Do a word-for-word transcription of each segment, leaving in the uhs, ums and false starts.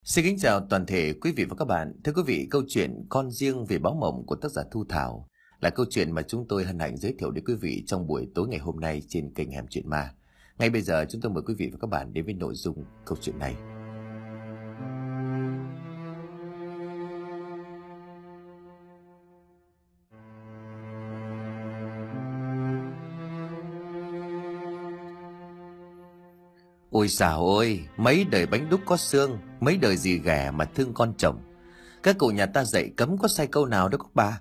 Xin kính chào toàn thể quý vị và các bạn. Thưa quý vị, câu chuyện Con riêng về báo mộng của tác giả Thu Thảo là câu chuyện mà chúng tôi hân hạnh giới thiệu đến quý vị trong buổi tối ngày hôm nay trên kênh Hẻm Chuyện Ma. Ngay bây giờ chúng tôi mời quý vị và các bạn đến với nội dung câu chuyện này. Ôi xào ôi, mấy đời bánh đúc có xương, mấy đời gì ghẻ mà thương con chồng. Các cụ nhà ta dạy cấm có sai câu nào đâu các bà.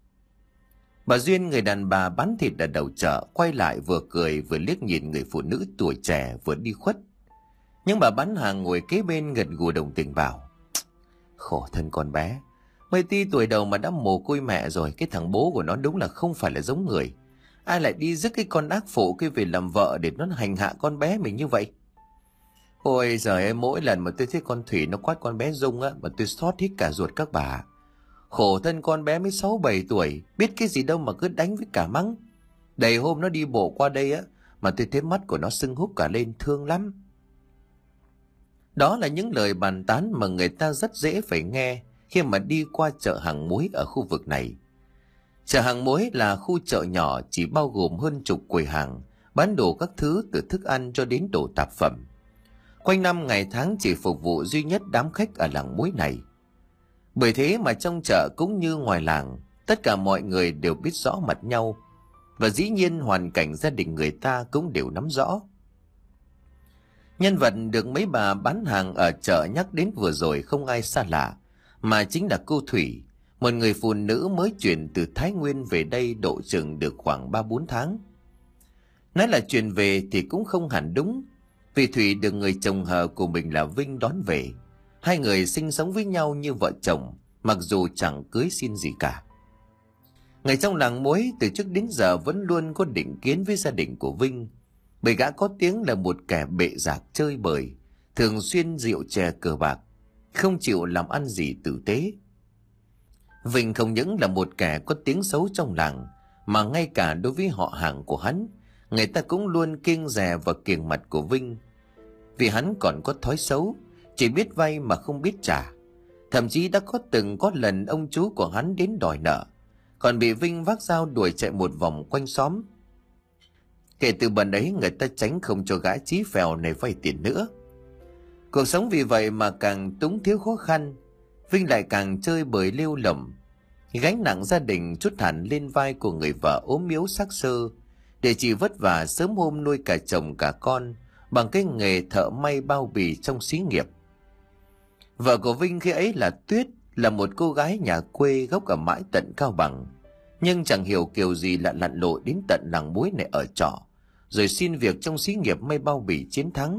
Bà Duyên, người đàn bà bán thịt ở đầu chợ, quay lại vừa cười vừa liếc nhìn người phụ nữ tuổi trẻ vừa đi khuất. Nhưng bà bán hàng ngồi kế bên gật gù đồng tình bảo: khổ thân con bé, mấy ti tuổi đầu mà đã mồ côi mẹ rồi. Cái thằng bố của nó đúng là không phải là giống người. Ai lại đi rước cái con ác phụ kia về làm vợ để nó hành hạ con bé mình như vậy. Ôi giời ơi, mỗi lần mà tôi thấy con Thủy nó quát con bé Dung á, mà tôi xót hết cả ruột các bà. Khổ thân con bé mới sáu bảy tuổi, biết cái gì đâu mà cứ đánh với cả mắng. Đầy hôm nó đi bộ qua đây á, mà tôi thấy mắt của nó sưng húp cả lên, thương lắm. Đó là những lời bàn tán mà người ta rất dễ phải nghe khi mà đi qua chợ hàng muối ở khu vực này. Chợ hàng muối là khu chợ nhỏ chỉ bao gồm hơn chục quầy hàng, bán đồ các thứ từ thức ăn cho đến đồ tạp phẩm. Quanh năm ngày tháng chỉ phục vụ duy nhất đám khách ở làng muối này. Bởi thế mà trong chợ cũng như ngoài làng, tất cả mọi người đều biết rõ mặt nhau, và dĩ nhiên hoàn cảnh gia đình người ta cũng đều nắm rõ. Nhân vật được mấy bà bán hàng ở chợ nhắc đến vừa rồi không ai xa lạ, mà chính là cô Thủy, một người phụ nữ mới chuyển từ Thái Nguyên về đây độ chừng được khoảng ba bốn tháng. Nói là chuyển về thì cũng không hẳn đúng, vì Thủy được người chồng hờ của mình là Vinh đón về. Hai người sinh sống với nhau như vợ chồng, mặc dù chẳng cưới xin gì cả. Người trong làng muối từ trước đến giờ vẫn luôn có định kiến với gia đình của Vinh, bởi gã có tiếng là một kẻ bệ rạc chơi bời, thường xuyên rượu chè cờ bạc, không chịu làm ăn gì tử tế. Vinh không những là một kẻ có tiếng xấu trong làng, mà ngay cả đối với họ hàng của hắn, người ta cũng luôn kiêng dè và kiêng mặt của Vinh, vì hắn còn có thói xấu, chỉ biết vay mà không biết trả. Thậm chí đã có từng có lần ông chú của hắn đến đòi nợ, còn bị Vinh vác dao đuổi chạy một vòng quanh xóm. Kể từ bần ấy, người ta tránh không cho gã chí phèo này vay tiền nữa. Cuộc sống vì vậy mà càng túng thiếu khó khăn, Vinh lại càng chơi bời lêu lỏng. Gánh nặng gia đình trút hẳn lên vai của người vợ ốm yếu xác xơ, để chỉ vất vả sớm hôm nuôi cả chồng cả con bằng cái nghề thợ may bao bì trong xí nghiệp. Vợ của Vinh khi ấy là Tuyết, là một cô gái nhà quê gốc ở mãi tận Cao Bằng, nhưng chẳng hiểu kiểu gì lại lặn lội đến tận làng muối này ở trọ, rồi xin việc trong xí nghiệp may bao bì Chiến Thắng.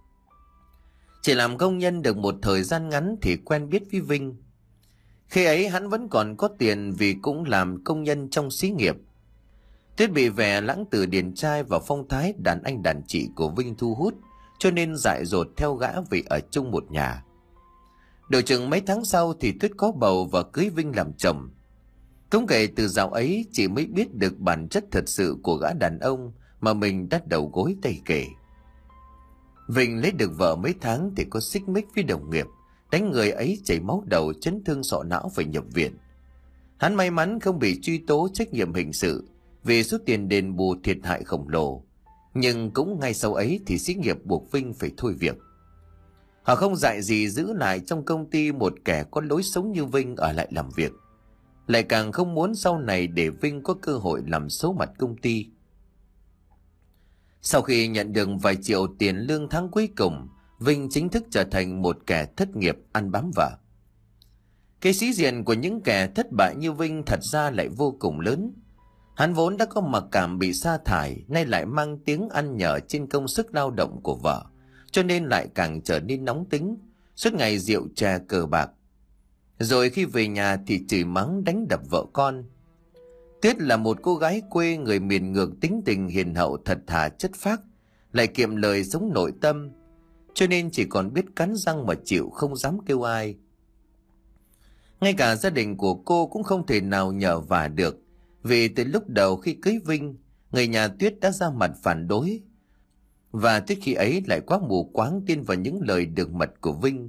Chỉ làm công nhân được một thời gian ngắn thì quen biết với Vinh. Khi ấy hắn vẫn còn có tiền vì cũng làm công nhân trong xí nghiệp. Tuyết bị vẻ lãng tử điển trai và phong thái đàn anh đàn chị của Vinh thu hút, cho nên dại dột theo gã vì ở chung một nhà. Độ chừng mấy tháng sau thì Tuyết có bầu và cưới Vinh làm chồng. Cũng kể từ dạo ấy chị mới biết được bản chất thật sự của gã đàn ông mà mình đã đầu gối tay kể. Vinh lấy được vợ mấy tháng thì có xích mích với đồng nghiệp, đánh người ấy chảy máu đầu, chấn thương sọ não phải nhập viện. Hắn may mắn không bị truy tố trách nhiệm hình sự vì số tiền đền bù thiệt hại khổng lồ, nhưng cũng ngay sau ấy thì xí nghiệp buộc Vinh phải thôi việc. Họ không dại gì giữ lại trong công ty một kẻ có lối sống như Vinh ở lại làm việc, lại càng không muốn sau này để Vinh có cơ hội làm xấu mặt công ty. Sau khi nhận được vài triệu tiền lương tháng cuối cùng, Vinh chính thức trở thành một kẻ thất nghiệp ăn bám vợ. Cái sĩ diện của những kẻ thất bại như Vinh thật ra lại vô cùng lớn. Hắn vốn đã có mặc cảm bị sa thải, nay lại mang tiếng ăn nhờ trên công sức lao động của vợ, cho nên lại càng trở nên nóng tính, suốt ngày rượu chè cờ bạc. Rồi khi về nhà thì chửi mắng đánh đập vợ con. Tuyết là một cô gái quê người miền ngược, tính tình hiền hậu thật thà chất phác, lại kiệm lời sống nội tâm, cho nên chỉ còn biết cắn răng mà chịu, không dám kêu ai. Ngay cả gia đình của cô cũng không thể nào nhờ vả được, vì từ lúc đầu khi cưới Vinh, người nhà Tuyết đã ra mặt phản đối. Và Tuyết khi ấy lại quá mù quáng tin vào những lời đường mật của Vinh,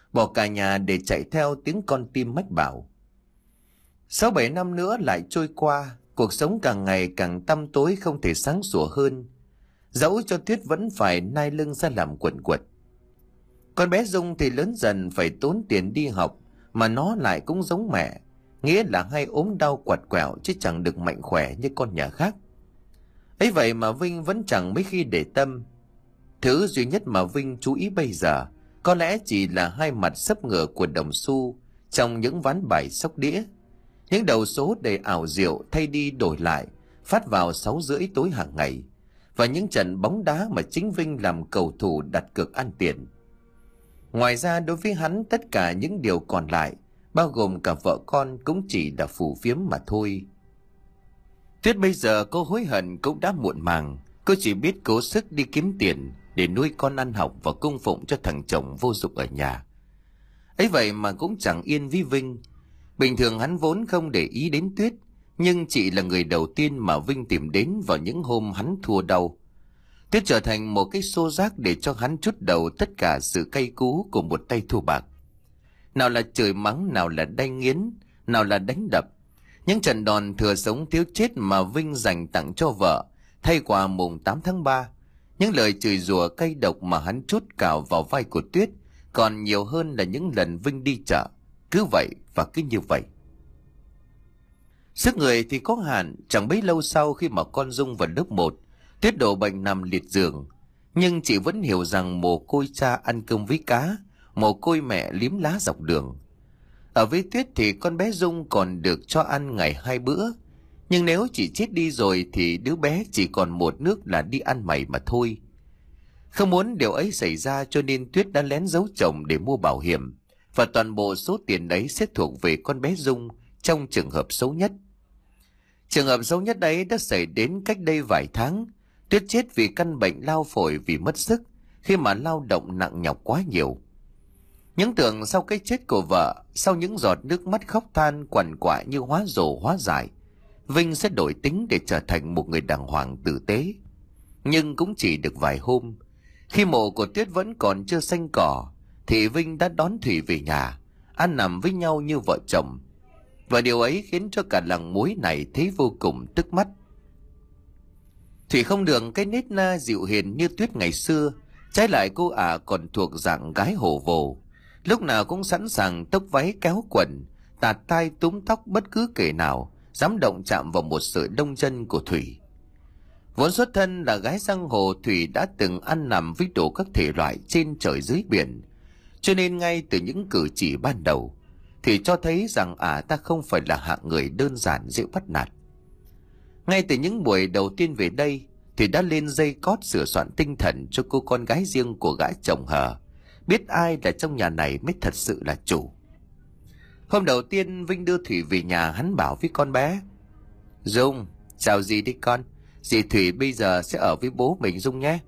bỏ cả nhà để chạy theo tiếng con tim mách bảo. Sáu bảy năm nữa lại trôi qua, cuộc sống càng ngày càng tăm tối không thể sáng sủa hơn. Dẫu cho Tuyết vẫn phải nai lưng ra làm quần quật. Con bé Dung thì lớn dần phải tốn tiền đi học, mà nó lại cũng giống mẹ, nghĩa là hay ốm đau quặt quẹo chứ chẳng được mạnh khỏe như con nhà khác. Ấy vậy mà Vinh vẫn chẳng mấy khi để tâm. Thứ duy nhất mà Vinh chú ý bây giờ có lẽ chỉ là hai mặt sấp ngửa của đồng xu trong những ván bài sóc đĩa. Những đầu số đầy ảo diệu thay đi đổi lại, phát vào sáu rưỡi tối hàng ngày, và những trận bóng đá mà chính Vinh làm cầu thủ đặt cược ăn tiền. Ngoài ra đối với hắn, tất cả những điều còn lại, bao gồm cả vợ con, cũng chỉ là phù phiếm mà thôi. Tuyết bây giờ cô hối hận cũng đã muộn màng. Cô chỉ biết cố sức đi kiếm tiền để nuôi con ăn học và cung phụng cho thằng chồng vô dụng ở nhà. Ấy vậy mà cũng chẳng yên với Vinh. Bình thường hắn vốn không để ý đến Tuyết, nhưng chị là người đầu tiên mà Vinh tìm đến vào những hôm hắn thua đau. Tuyết trở thành một cái xô rác để cho hắn trút đầu tất cả sự cay cú của một tay thua bạc. Nào là chửi mắng, nào là đay nghiến, nào là đánh đập. Những trận đòn thừa sống thiếu chết mà Vinh dành tặng cho vợ thay quà mùng tám tháng ba. Những lời chửi rủa cay độc mà hắn trút cào vào vai của Tuyết còn nhiều hơn là những lần Vinh đi chợ. Cứ vậy và cứ như vậy. Sức người thì có hạn. Chẳng bấy lâu sau khi mà con Dung vào lớp một, Tuyết đổ bệnh nằm liệt giường. Nhưng chị vẫn hiểu rằng mồ côi cha ăn cơm với cá, mồ côi mẹ liếm lá dọc đường. Ở với Tuyết thì con bé Dung còn được cho ăn ngày hai bữa. Nhưng nếu chị chết đi rồi thì đứa bé chỉ còn một nước là đi ăn mày mà thôi. Không muốn điều ấy xảy ra cho nên Tuyết đã lén giấu chồng để mua bảo hiểm, và toàn bộ số tiền đấy sẽ thuộc về con bé Dung trong trường hợp xấu nhất. Trường hợp xấu nhất đấy đã xảy đến cách đây vài tháng. Tuyết chết vì căn bệnh lao phổi vì mất sức khi mà lao động nặng nhọc quá nhiều. Những tưởng sau cái chết của vợ, sau những giọt nước mắt khóc than quằn quại như hóa rổ hóa giải, Vinh sẽ đổi tính để trở thành một người đàng hoàng tử tế. Nhưng cũng chỉ được vài hôm, khi mộ của Tuyết vẫn còn chưa xanh cỏ, thì Vinh đã đón Thủy về nhà, ăn nằm với nhau như vợ chồng. Và điều ấy khiến cho cả làng muối này thấy vô cùng tức mắt. Thủy không được cái nết na dịu hiền như Tuyết ngày xưa, trái lại cô ả à còn thuộc dạng gái hổ vồ, lúc nào cũng sẵn sàng tốc váy kéo quần, tạt tai túm tóc bất cứ kẻ nào dám động chạm vào một sợi lông chân của Thủy. Vốn xuất thân là gái giang hồ, Thủy đã từng ăn nằm với đủ các thể loại trên trời dưới biển, cho nên ngay từ những cử chỉ ban đầu, Thủy cho thấy rằng ả à ta không phải là hạng người đơn giản dễ bắt nạt. Ngay từ những buổi đầu tiên về đây, Thủy đã lên dây cót sửa soạn tinh thần cho cô con gái riêng của gã chồng hờ, biết ai là trong nhà này mới thật sự là chủ. Hôm đầu tiên Vinh đưa Thủy về nhà, hắn bảo với con bé: Dung, chào dì đi con. Dì Thủy bây giờ sẽ ở với bố mình Dung nhé.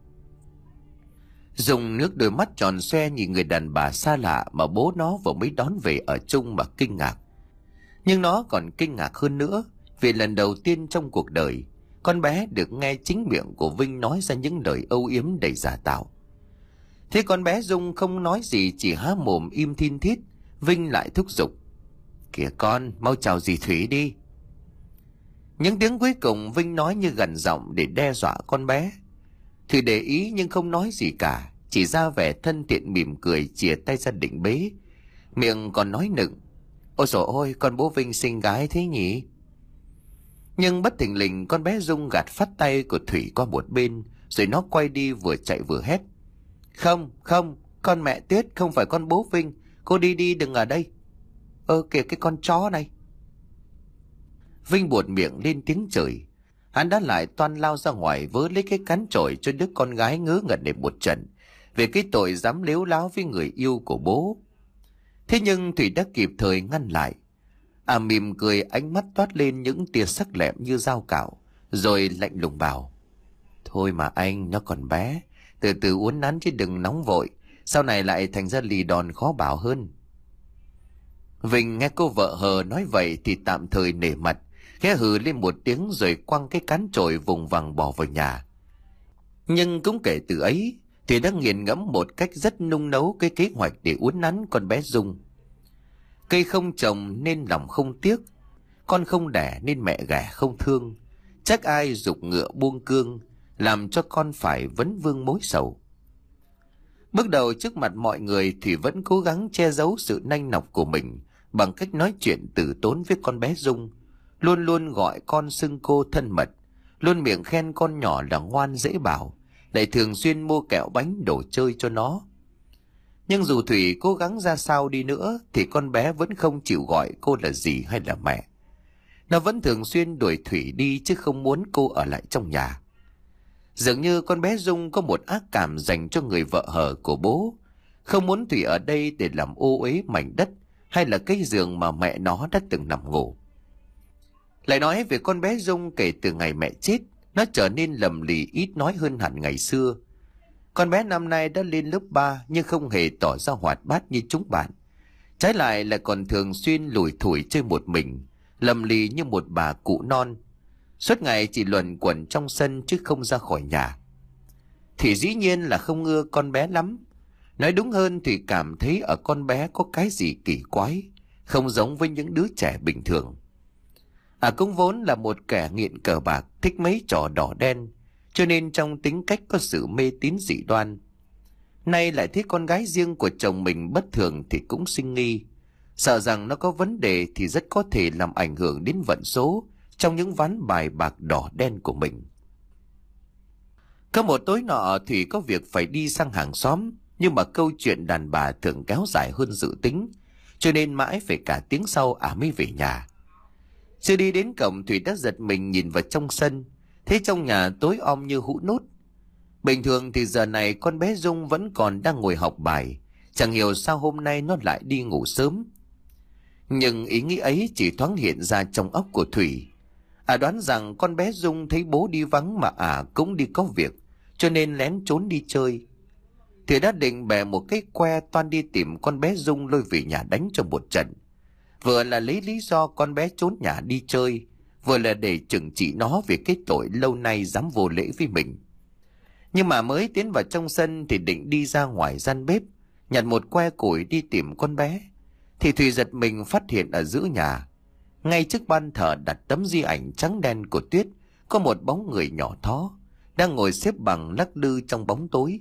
Dung nước đôi mắt tròn xoe nhìn người đàn bà xa lạ mà bố nó vừa mới đón về ở chung mà kinh ngạc. Nhưng nó còn kinh ngạc hơn nữa vì lần đầu tiên trong cuộc đời con bé được nghe chính miệng của Vinh nói ra những lời âu yếm đầy giả tạo. Thế con bé Dung không nói gì, chỉ há mồm im thin thít. Vinh lại thúc giục: Kìa con, mau chào dì Thủy đi. Những tiếng cuối cùng Vinh nói như gằn giọng để đe dọa con bé. Thủy để ý nhưng không nói gì cả, chỉ ra vẻ thân thiện mỉm cười chìa tay ra định bế, miệng còn nói nựng: Ôi dồi ôi, con bố Vinh xinh gái thế nhỉ. Nhưng bất thình lình con bé Dung gạt phát tay của Thủy qua một bên, rồi nó quay đi vừa chạy vừa hét: Không, không, con mẹ Tuyết, không phải con bố Vinh. Cô đi đi, đừng ở đây. Ơ kìa cái con chó này. Vinh buột miệng lên tiếng chửi. Hắn đã lại toan lao ra ngoài vớ lấy cái cán chổi cho đứa con gái ngớ ngẩn để một trận về cái tội dám lếu láo với người yêu của bố. Thế nhưng Thủy đã kịp thời ngăn lại. À mỉm cười, ánh mắt toát lên những tia sắc lẹm như dao cạo, rồi lạnh lùng bảo: Thôi mà anh, nó còn bé, từ từ uốn nắn chứ đừng nóng vội, sau này lại thành ra lì đòn khó bảo hơn. Vinh nghe cô vợ hờ nói vậy thì tạm thời nể mặt, khẽ hừ lên một tiếng rồi quăng cái cán chổi vùng vằng bỏ vào nhà. Nhưng cũng kể từ ấy Thủy đã nghiền ngẫm một cách rất nung nấu cái kế hoạch để uốn nắn con bé Dung. Cây không trồng nên lòng không tiếc, con không đẻ nên mẹ ghẻ không thương. Chắc ai giục ngựa buông cương, làm cho con phải vấn vương mối sầu. Bước đầu trước mặt mọi người, Thủy vẫn cố gắng che giấu sự nanh nọc của mình bằng cách nói chuyện từ tốn với con bé Dung, luôn luôn gọi con xưng cô thân mật, luôn miệng khen con nhỏ là ngoan dễ bảo, lại thường xuyên mua kẹo bánh đồ chơi cho nó. Nhưng dù Thủy cố gắng ra sao đi nữa thì con bé vẫn không chịu gọi cô là dì hay là mẹ. Nó vẫn thường xuyên đuổi Thủy đi chứ không muốn cô ở lại trong nhà. Dường như con bé Dung có một ác cảm dành cho người vợ hờ của bố, không muốn Thủy ở đây để làm ô uế mảnh đất hay là cái giường mà mẹ nó đã từng nằm ngủ. Lại nói về con bé Dung, kể từ ngày mẹ chết, nó trở nên lầm lì ít nói hơn hẳn ngày xưa. Con bé năm nay đã lên lớp ba nhưng không hề tỏ ra hoạt bát như chúng bạn. Trái lại là còn thường xuyên lủi thủi chơi một mình, lầm lì như một bà cụ non. Suốt ngày chỉ luẩn quẩn trong sân chứ không ra khỏi nhà. Thì dĩ nhiên là không ưa con bé lắm. Nói đúng hơn thì cảm thấy ở con bé có cái gì kỳ quái, không giống với những đứa trẻ bình thường. À cũng vốn là một kẻ nghiện cờ bạc, thích mấy trò đỏ đen, cho nên trong tính cách có sự mê tín dị đoan. Nay lại thấy con gái riêng của chồng mình bất thường thì cũng sinh nghi, sợ rằng nó có vấn đề thì rất có thể làm ảnh hưởng đến vận số trong những ván bài bạc đỏ đen của mình. Có một tối nọ Thủy có việc phải đi sang hàng xóm, nhưng mà câu chuyện đàn bà thường kéo dài hơn dự tính, cho nên mãi phải cả tiếng sau ả mới về nhà. Chưa đi đến cổng, Thủy đã giật mình nhìn vào trong sân, thấy trong nhà tối om như hũ nút. Bình thường thì giờ này con bé Dung vẫn còn đang ngồi học bài, chẳng hiểu sao hôm nay nó lại đi ngủ sớm. Nhưng ý nghĩ ấy chỉ thoáng hiện ra trong óc của Thủy. À đoán rằng con bé Dung thấy bố đi vắng mà à cũng đi có việc, cho nên lén trốn đi chơi. Thủy đã định bẻ một cái que toan đi tìm con bé Dung lôi về nhà đánh cho một trận. Vừa là lấy lý do con bé trốn nhà đi chơi, vừa là để trừng trị nó về cái tội lâu nay dám vô lễ với mình. Nhưng mà mới tiến vào trong sân thì định đi ra ngoài gian bếp, nhặt một que củi đi tìm con bé, thì Thùy giật mình phát hiện ở giữa nhà, ngay trước ban thờ đặt tấm di ảnh trắng đen của Tuyết, có một bóng người nhỏ thó đang ngồi xếp bằng lắc lư trong bóng tối.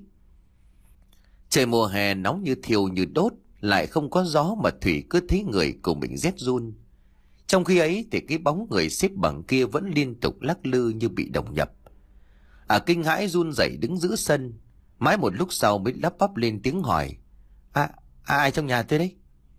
Trời mùa hè nóng như thiêu như đốt, lại không có gió mà Thủy cứ thấy người của mình rét run. Trong khi ấy thì cái bóng người xếp bằng kia vẫn liên tục lắc lư như bị đồng nhập. À kinh hãi run rẩy đứng giữa sân, mãi một lúc sau mới lắp bắp lên tiếng hỏi: À, à ai trong nhà tôi đấy?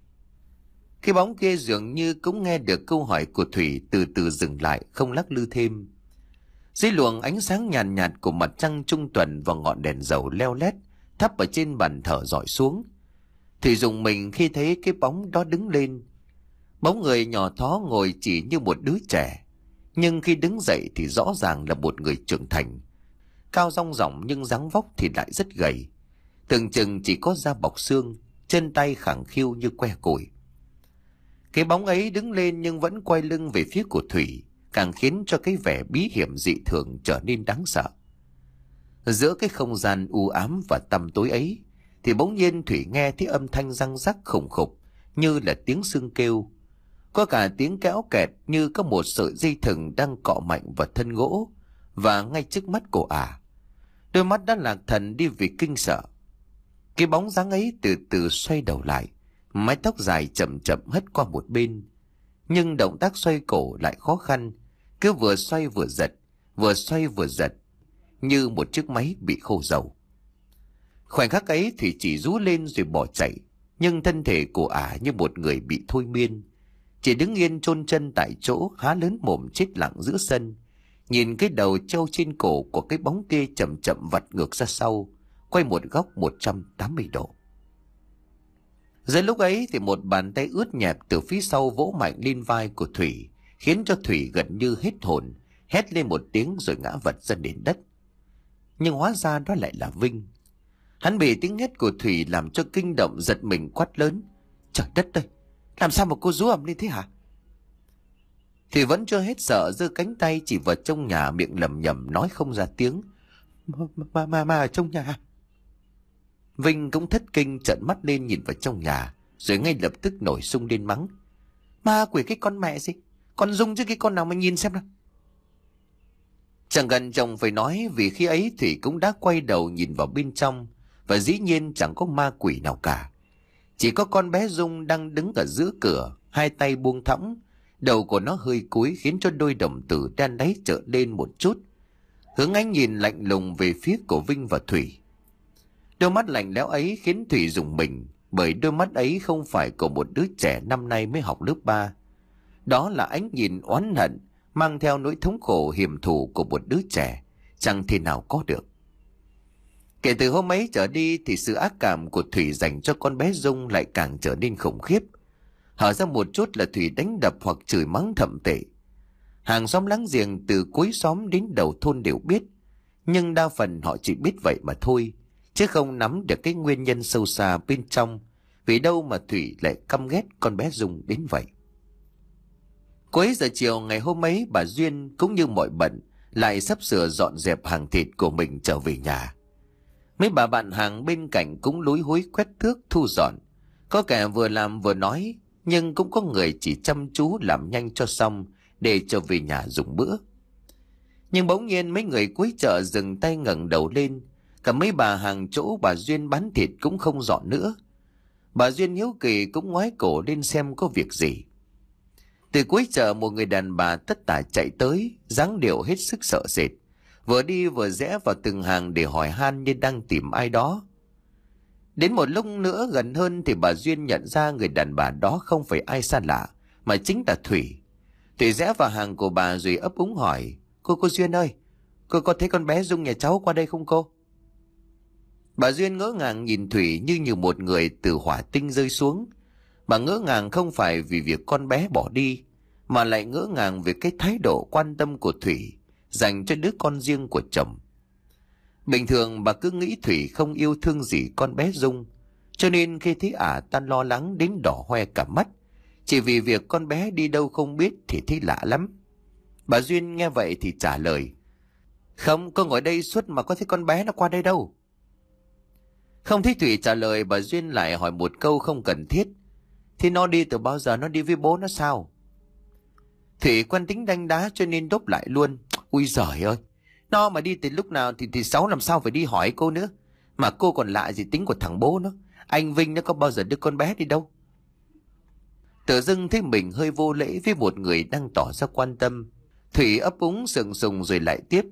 Cái bóng kia dường như cũng nghe được câu hỏi của Thủy, từ từ dừng lại, không lắc lư thêm. Dưới luồng ánh sáng nhàn nhạt, nhạt của mặt trăng trung tuần và ngọn đèn dầu leo lét thắp ở trên bàn thờ rọi xuống, Thủy rùng mình khi thấy cái bóng đó đứng lên. Bóng người nhỏ thó ngồi chỉ như một đứa trẻ, nhưng khi đứng dậy thì rõ ràng là một người trưởng thành, cao rong ròng nhưng dáng vóc thì lại rất gầy, tưởng chừng chỉ có da bọc xương, chân tay khẳng khiu như que củi. Cái bóng ấy đứng lên nhưng vẫn quay lưng về phía của Thủy, càng khiến cho cái vẻ bí hiểm dị thường trở nên đáng sợ. Giữa cái không gian u ám và tăm tối ấy thì bỗng nhiên Thủy nghe thấy âm thanh răng rắc khủng khục như là tiếng xương kêu, có cả tiếng kéo kẹt như có một sợi dây thừng đang cọ mạnh vào thân gỗ. Và ngay trước mắt của ả, à, đôi mắt đã lạc thần đi vì kinh sợ. Cái bóng dáng ấy từ từ xoay đầu lại, mái tóc dài chậm chậm hất qua một bên, nhưng động tác xoay cổ lại khó khăn, cứ vừa xoay vừa giật, vừa xoay vừa giật, như một chiếc máy bị khô dầu. Khoảnh khắc ấy thì chỉ rú lên rồi bỏ chạy, nhưng thân thể của ả như một người bị thôi miên, chỉ đứng yên chôn chân tại chỗ, há lớn mồm chết lặng giữa sân, nhìn cái đầu trâu trên cổ của cái bóng kia chậm chậm vặt ngược ra sau, quay một góc một trăm tám mươi độ. Giữa lúc ấy thì một bàn tay ướt nhẹp từ phía sau vỗ mạnh lên vai của Thủy, khiến cho Thủy gần như hết hồn, hét lên một tiếng rồi ngã vật ra nền đất. Nhưng hóa ra đó lại là Vinh. Hắn bị tiếng hét của Thủy làm cho kinh động, giật mình quát lớn: Trời đất ơi, làm sao mà cô rú ầm lên thế hả? Thì vẫn chưa hết sợ, giơ cánh tay chỉ vào trong nhà, miệng lẩm nhẩm nói không ra tiếng: Mà, mà, mà, mà ở trong nhà. Vinh cũng thất kinh trợn mắt lên nhìn vào trong nhà, rồi ngay lập tức nổi sung lên mắng: Ma quỷ cái con mẹ gì, con Dung chứ cái con nào mà nhìn xem nào. Chẳng cần chồng phải nói, vì khi ấy Thủy cũng đã quay đầu nhìn vào bên trong, và dĩ nhiên chẳng có ma quỷ nào cả. Chỉ có con bé Dung đang đứng ở giữa cửa, hai tay buông thõng, đầu của nó hơi cúi khiến cho đôi đồng tử đen đáy trở lên một chút, hướng ánh nhìn lạnh lùng về phía của Vinh và Thủy. Đôi mắt lạnh lẽo ấy khiến Thủy rùng mình, bởi đôi mắt ấy không phải của một đứa trẻ năm nay mới học lớp ba. Đó là ánh nhìn oán hận, mang theo nỗi thống khổ hiểm thù của một đứa trẻ, chẳng thể nào có được. Kể từ hôm ấy trở đi thì sự ác cảm của Thủy dành cho con bé Dung lại càng trở nên khủng khiếp. Hở ra một chút là Thủy đánh đập hoặc chửi mắng thậm tệ. Hàng xóm láng giềng từ cuối xóm đến đầu thôn đều biết, nhưng đa phần họ chỉ biết vậy mà thôi, chứ không nắm được cái nguyên nhân sâu xa bên trong, vì đâu mà Thủy lại căm ghét con bé Dung đến vậy. Cuối giờ chiều ngày hôm ấy, bà Duyên cũng như mọi bận lại sắp sửa dọn dẹp hàng thịt của mình trở về nhà. Mấy bà bạn hàng bên cạnh cũng lúi húi quét thước thu dọn, có kẻ vừa làm vừa nói, nhưng cũng có người chỉ chăm chú làm nhanh cho xong để trở về nhà dùng bữa. Nhưng bỗng nhiên mấy người cuối chợ dừng tay ngẩng đầu lên, cả mấy bà hàng chỗ bà Duyên bán thịt cũng không dọn nữa. Bà Duyên hiếu kỳ cũng ngoái cổ lên xem có việc gì. Từ cuối chợ một người đàn bà tất tả chạy tới, dáng điệu hết sức sợ sệt, vừa đi vừa rẽ vào từng hàng để hỏi han như đang tìm ai đó. Đến một lúc nữa gần hơn thì bà Duyên nhận ra người đàn bà đó không phải ai xa lạ, mà chính là Thủy. Thủy rẽ vào hàng của bà rồi ấp úng hỏi: Cô, cô Duyên ơi, cô có thấy con bé Dung nhà cháu qua đây không cô? Bà Duyên ngỡ ngàng nhìn Thủy như như một người từ hỏa tinh rơi xuống. Bà ngỡ ngàng không phải vì việc con bé bỏ đi, mà lại ngỡ ngàng về cái thái độ quan tâm của Thủy dành cho đứa con riêng của chồng. Bình thường bà cứ nghĩ Thủy không yêu thương gì con bé Dung, cho nên khi thấy ả ta lo lắng đến đỏ hoe cả mắt, chỉ vì việc con bé đi đâu không biết thì thấy lạ lắm. Bà Duyên nghe vậy thì trả lời: Không, con ngồi đây suốt mà có thấy con bé nó qua đây đâu. Không thấy Thủy trả lời, bà Duyên lại hỏi một câu không cần thiết: Thì nó đi từ bao giờ, nó đi với bố nó sao? Thủy quan tính đanh đá cho nên đốp lại luôn: Ui giời ơi, nó mà đi từ lúc nào thì thì Sáu làm sao phải đi hỏi cô nữa. Mà cô còn lạ gì tính của thằng bố nó. Anh Vinh nó có bao giờ đưa con bé đi đâu. Tự dưng thấy mình hơi vô lễ với một người đang tỏ ra quan tâm. Thủy ấp úng sừng sùng rồi lại tiếp: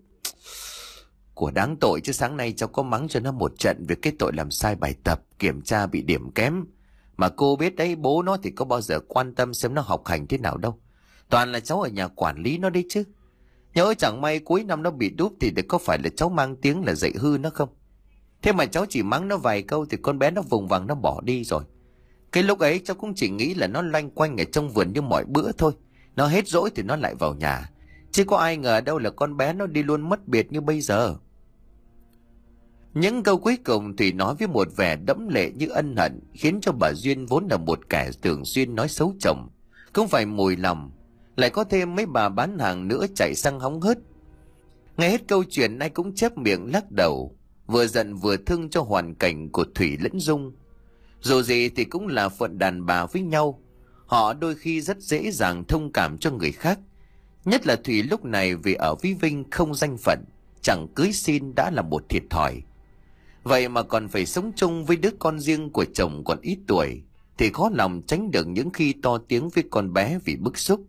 Của đáng tội chứ, sáng nay cháu có mắng cho nó một trận về cái tội làm sai bài tập, kiểm tra bị điểm kém. Mà cô biết đấy, bố nó thì có bao giờ quan tâm xem nó học hành thế nào đâu. Toàn là cháu ở nhà quản lý nó đấy chứ. Nhớ chẳng may cuối năm nó bị đúp thì để có phải là cháu mang tiếng là dạy hư nó không? Thế mà cháu chỉ mắng nó vài câu thì con bé nó vùng vằng nó bỏ đi rồi. Cái lúc ấy cháu cũng chỉ nghĩ là nó loanh quanh ở trong vườn như mọi bữa thôi. Nó hết dỗi thì nó lại vào nhà. Chứ có ai ngờ đâu là con bé nó đi luôn mất biệt như bây giờ. Những câu cuối cùng Thủy nói với một vẻ đẫm lệ như ân hận, khiến cho bà Duyên vốn là một kẻ thường xuyên nói xấu chồng cũng phải mùi lòng. Lại có thêm mấy bà bán hàng nữa chạy sang hóng hớt. Nghe hết câu chuyện ai cũng chép miệng lắc đầu, vừa giận vừa thương cho hoàn cảnh của Thủy lẫn Dung. Dù gì thì cũng là phận đàn bà với nhau, họ đôi khi rất dễ dàng thông cảm cho người khác. Nhất là Thủy lúc này vì ở với Vinh không danh phận, chẳng cưới xin đã là một thiệt thòi. Vậy mà còn phải sống chung với đứa con riêng của chồng còn ít tuổi, thì khó lòng tránh được những khi to tiếng với con bé vì bức xúc.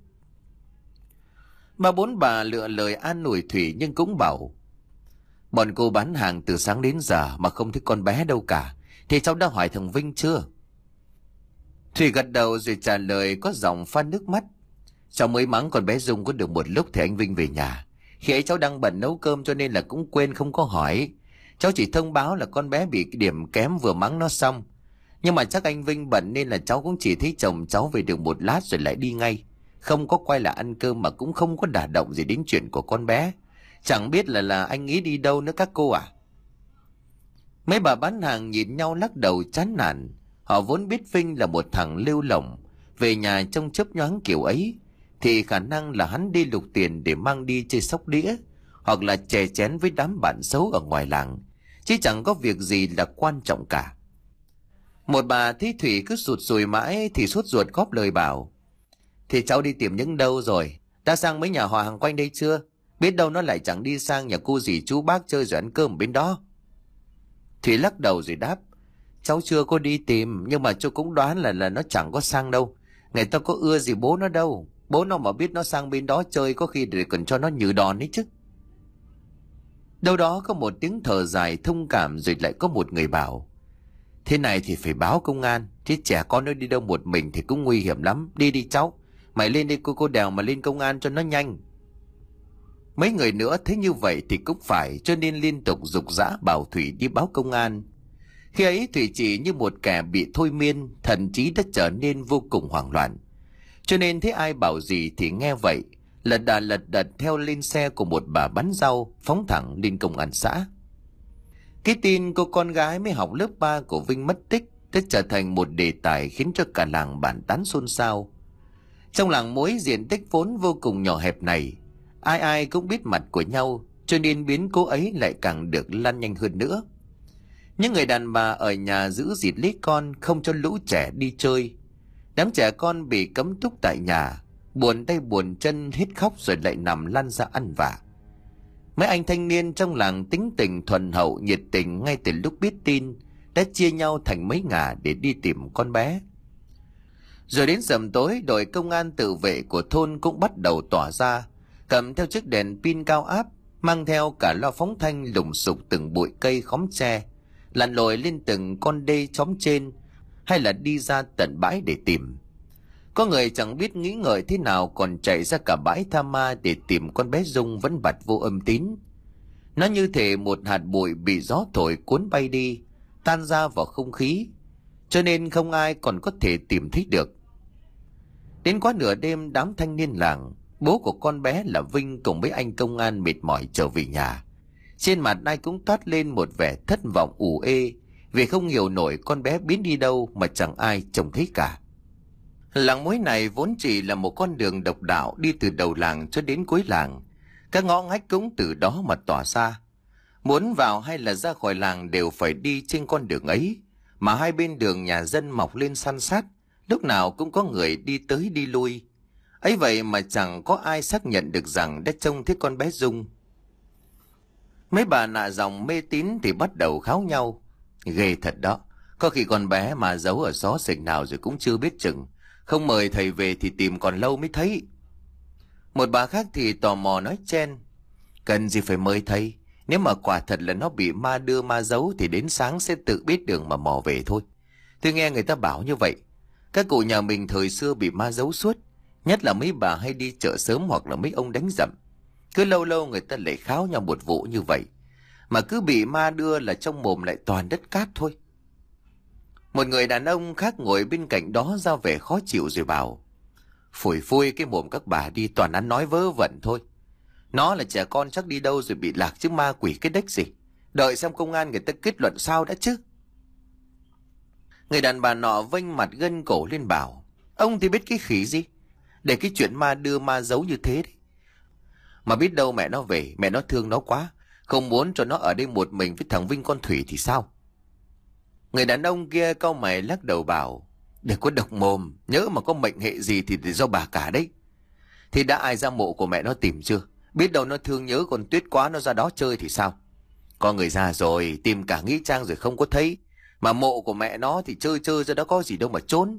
Ba bốn bà lựa lời an ủi Thủy nhưng cũng bảo: Bọn cô bán hàng từ sáng đến giờ mà không thấy con bé đâu cả, thì cháu đã hỏi thằng Vinh chưa? Thủy gật đầu rồi trả lời có giọng pha nước mắt: Cháu mới mắng con bé Dung có được một lúc thì anh Vinh về nhà. Khi ấy cháu đang bận nấu cơm cho nên là cũng quên không có hỏi. Cháu chỉ thông báo là con bé bị điểm kém vừa mắng nó xong. Nhưng mà chắc anh Vinh bận nên là cháu cũng chỉ thấy chồng cháu về được một lát rồi lại đi ngay. Không có quay lại ăn cơm mà cũng không có đả động gì đến chuyện của con bé. Chẳng biết là là anh nghĩ đi đâu nữa các cô à? Mấy bà bán hàng nhìn nhau lắc đầu chán nản. Họ vốn biết Vinh là một thằng lêu lỏng, về nhà trong chớp nhoáng kiểu ấy thì khả năng là hắn đi lục tiền để mang đi chơi sóc đĩa, hoặc là chè chén với đám bạn xấu ở ngoài làng. chứ chẳng có việc gì là quan trọng cả. Một bà thấy Thủy cứ sụt sùi mãi thì sốt ruột góp lời bảo: Thì cháu đi tìm những đâu rồi? Đã sang mấy nhà họ hàng quanh đây chưa? Biết đâu nó lại chẳng đi sang nhà cô dì chú bác chơi rồi ăn cơm bên đó. Thủy lắc đầu rồi đáp: Cháu chưa có đi tìm, nhưng mà cháu cũng đoán là là nó chẳng có sang đâu. Người ta có ưa gì bố nó đâu. Bố nó mà biết nó sang bên đó chơi có khi để còn cho nó nhử đòn ấy chứ. Đâu đó có một tiếng thở dài thông cảm, rồi lại có một người bảo: Thế này thì phải báo công an, chứ trẻ con nó đi đâu một mình thì cũng nguy hiểm lắm. Đi đi cháu, mày lên đi cô cô đèo mà lên công an cho nó nhanh. Mấy người nữa thấy như vậy thì cũng phải, cho nên liên tục giục giã bảo Thủy đi báo công an. Khi ấy Thủy chỉ như một kẻ bị thôi miên, thần trí đã trở nên vô cùng hoảng loạn. Cho nên thấy ai bảo gì thì nghe vậy, lật đà lật đật theo lên xe của một bà bán rau, phóng thẳng lên công an xã. Cái tin cô con gái mới học lớp ba của Vinh mất tích đã trở thành một đề tài khiến cho cả làng bàn tán xôn xao. Trong làng Mối diện tích vốn vô cùng nhỏ hẹp này, ai ai cũng biết mặt của nhau, cho nên biến cố ấy lại càng được lan nhanh hơn nữa. Những người đàn bà ở nhà giữ gìn lấy con, không cho lũ trẻ đi chơi. Đám trẻ con bị cấm túc tại nhà, buồn tay buồn chân hít khóc rồi lại nằm lăn ra ăn vạ. Mấy anh thanh niên trong làng tính tình thuần hậu nhiệt tình, ngay từ lúc biết tin đã chia nhau thành mấy ngả để đi tìm con bé. Rồi đến rằm tối, đội công an tự vệ của thôn cũng bắt đầu tỏa ra, cầm theo chiếc đèn pin cao áp, mang theo cả loa phóng thanh lùng sục từng bụi cây khóm tre, lặn lội lên từng con đê chóm trên, hay là đi ra tận bãi để tìm. Có người chẳng biết nghĩ ngợi thế nào còn chạy ra cả bãi Tha Ma để tìm con bé Dung vẫn bặt vô âm tín. Nó như thể một hạt bụi bị gió thổi cuốn bay đi, tan ra vào không khí, cho nên không ai còn có thể tìm thấy được. Đến quá nửa đêm, đám thanh niên làng, bố của con bé là Vinh cùng với anh công an mệt mỏi trở về nhà. Trên mặt ai cũng toát lên một vẻ thất vọng ù ê, vì không hiểu nổi con bé biến đi đâu mà chẳng ai trông thấy cả. Làng Mối này vốn chỉ là một con đường độc đạo đi từ đầu làng cho đến cuối làng. Các ngõ ngách cũng từ đó mà tỏa ra. Muốn vào hay là ra khỏi làng đều phải đi trên con đường ấy, mà hai bên đường nhà dân mọc lên san sát, lúc nào cũng có người đi tới đi lui. Ấy vậy mà chẳng có ai xác nhận được rằng đã trông thấy con bé Dung. Mấy bà nạ dòng mê tín thì bắt đầu kháo nhau: Ghê thật đó, có khi con bé mà giấu ở xó xỉnh nào rồi cũng chưa biết chừng. Không mời thầy về thì tìm còn lâu mới thấy. Một bà khác thì tò mò nói chen: Cần gì phải mời thầy, nếu mà quả thật là nó bị ma đưa ma giấu thì đến sáng sẽ tự biết đường mà mò về thôi. Tôi nghe người ta bảo như vậy. Các cụ nhà mình thời xưa bị ma giấu suốt, nhất là mấy bà hay đi chợ sớm hoặc là mấy ông đánh dậm. Cứ lâu lâu người ta lại kháo nhau một vụ như vậy, mà cứ bị ma đưa là trong mồm lại toàn đất cát thôi. Một người đàn ông khác ngồi bên cạnh đó ra vẻ khó chịu rồi bảo: Phủi phui cái mồm các bà đi, toàn ăn nói vớ vẩn thôi. Nó là trẻ con chắc đi đâu rồi bị lạc chứ ma quỷ cái đếch gì. Đợi xem công an người ta kết luận sao đã chứ. Người đàn bà nọ vênh mặt gân cổ lên bảo: Ông thì biết cái khỉ gì, để cái chuyện ma đưa ma giấu như thế đấy. Mà biết đâu mẹ nó về, mẹ nó thương nó quá, không muốn cho nó ở đây một mình với thằng Vinh con Thủy thì sao? Người đàn ông kia cau mày lắc đầu bảo: Đừng có độc mồm, nhớ mà có mệnh hệ gì thì do bà cả đấy. Thì đã ai ra mộ của mẹ nó tìm chưa? Biết đâu nó thương nhớ con Tuyết quá, nó ra đó chơi thì sao? Có người ra rồi, tìm cả nghĩa trang rồi không có thấy. Mà mộ của mẹ nó thì chơi chơi ra đó có gì đâu mà trốn.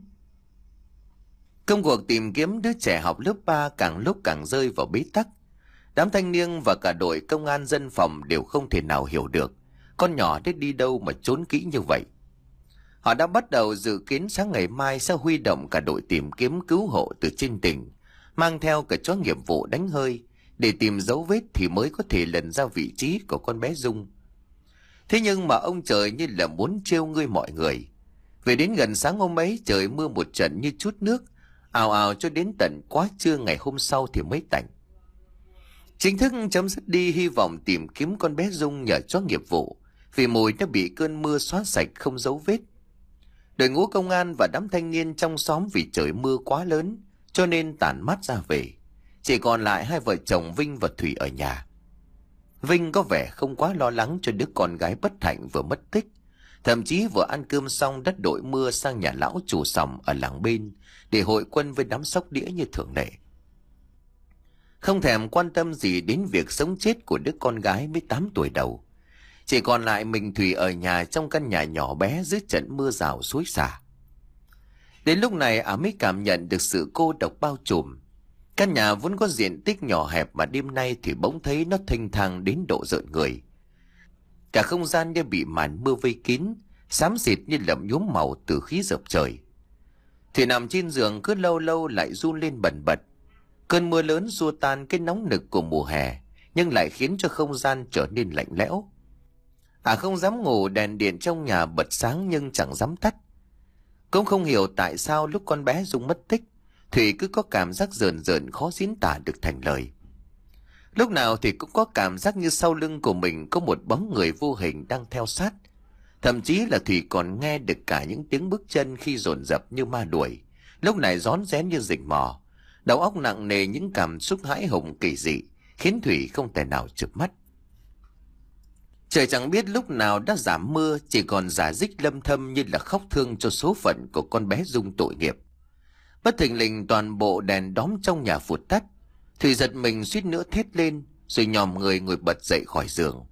Công cuộc tìm kiếm đứa trẻ học lớp ba càng lúc càng rơi vào bế tắc. Đám thanh niên và cả đội công an dân phòng đều không thể nào hiểu được con nhỏ đã đi đâu mà trốn kỹ như vậy. Họ đã bắt đầu dự kiến sáng ngày mai sẽ huy động cả đội tìm kiếm cứu hộ từ trên tỉnh, mang theo cả chó nghiệp vụ đánh hơi để tìm dấu vết thì mới có thể lần ra vị trí của con bé Dung. Thế nhưng mà ông trời như là muốn trêu ngươi mọi người. Về đến gần sáng hôm ấy, trời mưa một trận như chút nước, ào ào cho đến tận quá trưa ngày hôm sau thì mới tạnh. Chính thức chấm dứt đi hy vọng tìm kiếm con bé Dung nhờ chó nghiệp vụ, vì mùi đã bị cơn mưa xóa sạch không dấu vết. Đội ngũ công an và đám thanh niên trong xóm vì trời mưa quá lớn cho nên tản mát ra về, chỉ còn lại hai vợ chồng Vinh và Thủy ở nhà. Vinh có vẻ không quá lo lắng cho đứa con gái bất hạnh vừa mất tích. Thậm chí vừa ăn cơm xong đã đội mưa sang nhà lão chủ sòng ở làng bên để hội quân với đám sóc đĩa như thường lệ. Không thèm quan tâm gì đến việc sống chết của đứa con gái mới tám tuổi đầu. Chỉ còn lại mình Thủy ở nhà trong căn nhà nhỏ bé dưới trận mưa rào xối xả. Đến lúc này ả mới cảm nhận được sự cô độc bao trùm. Căn nhà vốn có diện tích nhỏ hẹp mà đêm nay thì bỗng thấy nó thênh thang đến độ rợn người. Cả không gian như bị màn mưa vây kín, xám xịt như lậm nhuốm màu từ khí dập trời. Thủy nằm trên giường cứ lâu lâu lại run lên bần bật. Cơn mưa lớn xua tan cái nóng nực của mùa hè, nhưng lại khiến cho không gian trở nên lạnh lẽo. À không dám ngủ, đèn điện trong nhà bật sáng nhưng chẳng dám tắt. Cũng không hiểu tại sao lúc con bé Dung mất tích, Thủy cứ có cảm giác rờn rợn khó diễn tả được thành lời. Lúc nào thì cũng có cảm giác như sau lưng của mình có một bóng người vô hình đang theo sát. Thậm chí là Thủy còn nghe được cả những tiếng bước chân khi dồn dập như ma đuổi, lúc này rón rén như rình mò. Đầu óc nặng nề những cảm xúc hãi hùng kỳ dị, khiến Thủy không thể nào chợp mắt. Trời chẳng biết lúc nào đã giảm mưa, chỉ còn rả rích lâm thâm như là khóc thương cho số phận của con bé Dung tội nghiệp. Bất thình lình toàn bộ đèn đóm trong nhà phụt tắt. Thủy giật mình suýt nữa thét lên, rồi nhòm người ngồi bật dậy khỏi giường.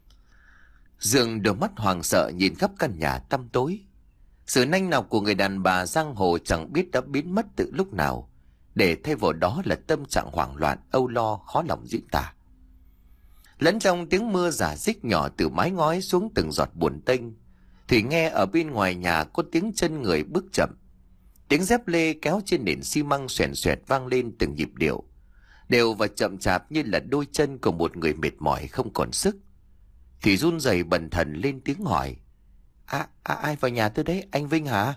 Dương đôi mắt hoảng sợ nhìn khắp căn nhà tăm tối. Sự nanh nọc của người đàn bà giang hồ chẳng biết đã biến mất từ lúc nào, để thay vào đó là tâm trạng hoảng loạn, âu lo khó lòng diễn tả. Lẫn trong tiếng mưa rả rích nhỏ từ mái ngói xuống từng giọt buồn tênh, Thủy nghe ở bên ngoài nhà có tiếng chân người bước chậm. Tiếng dép lê kéo trên nền xi măng xoèn xoẹt vang lên từng nhịp điệu, đều và chậm chạp như là đôi chân của một người mệt mỏi không còn sức. Thủy run rẩy bần thần lên tiếng hỏi: À, à ai vào nhà tôi đấy, anh Vinh hả?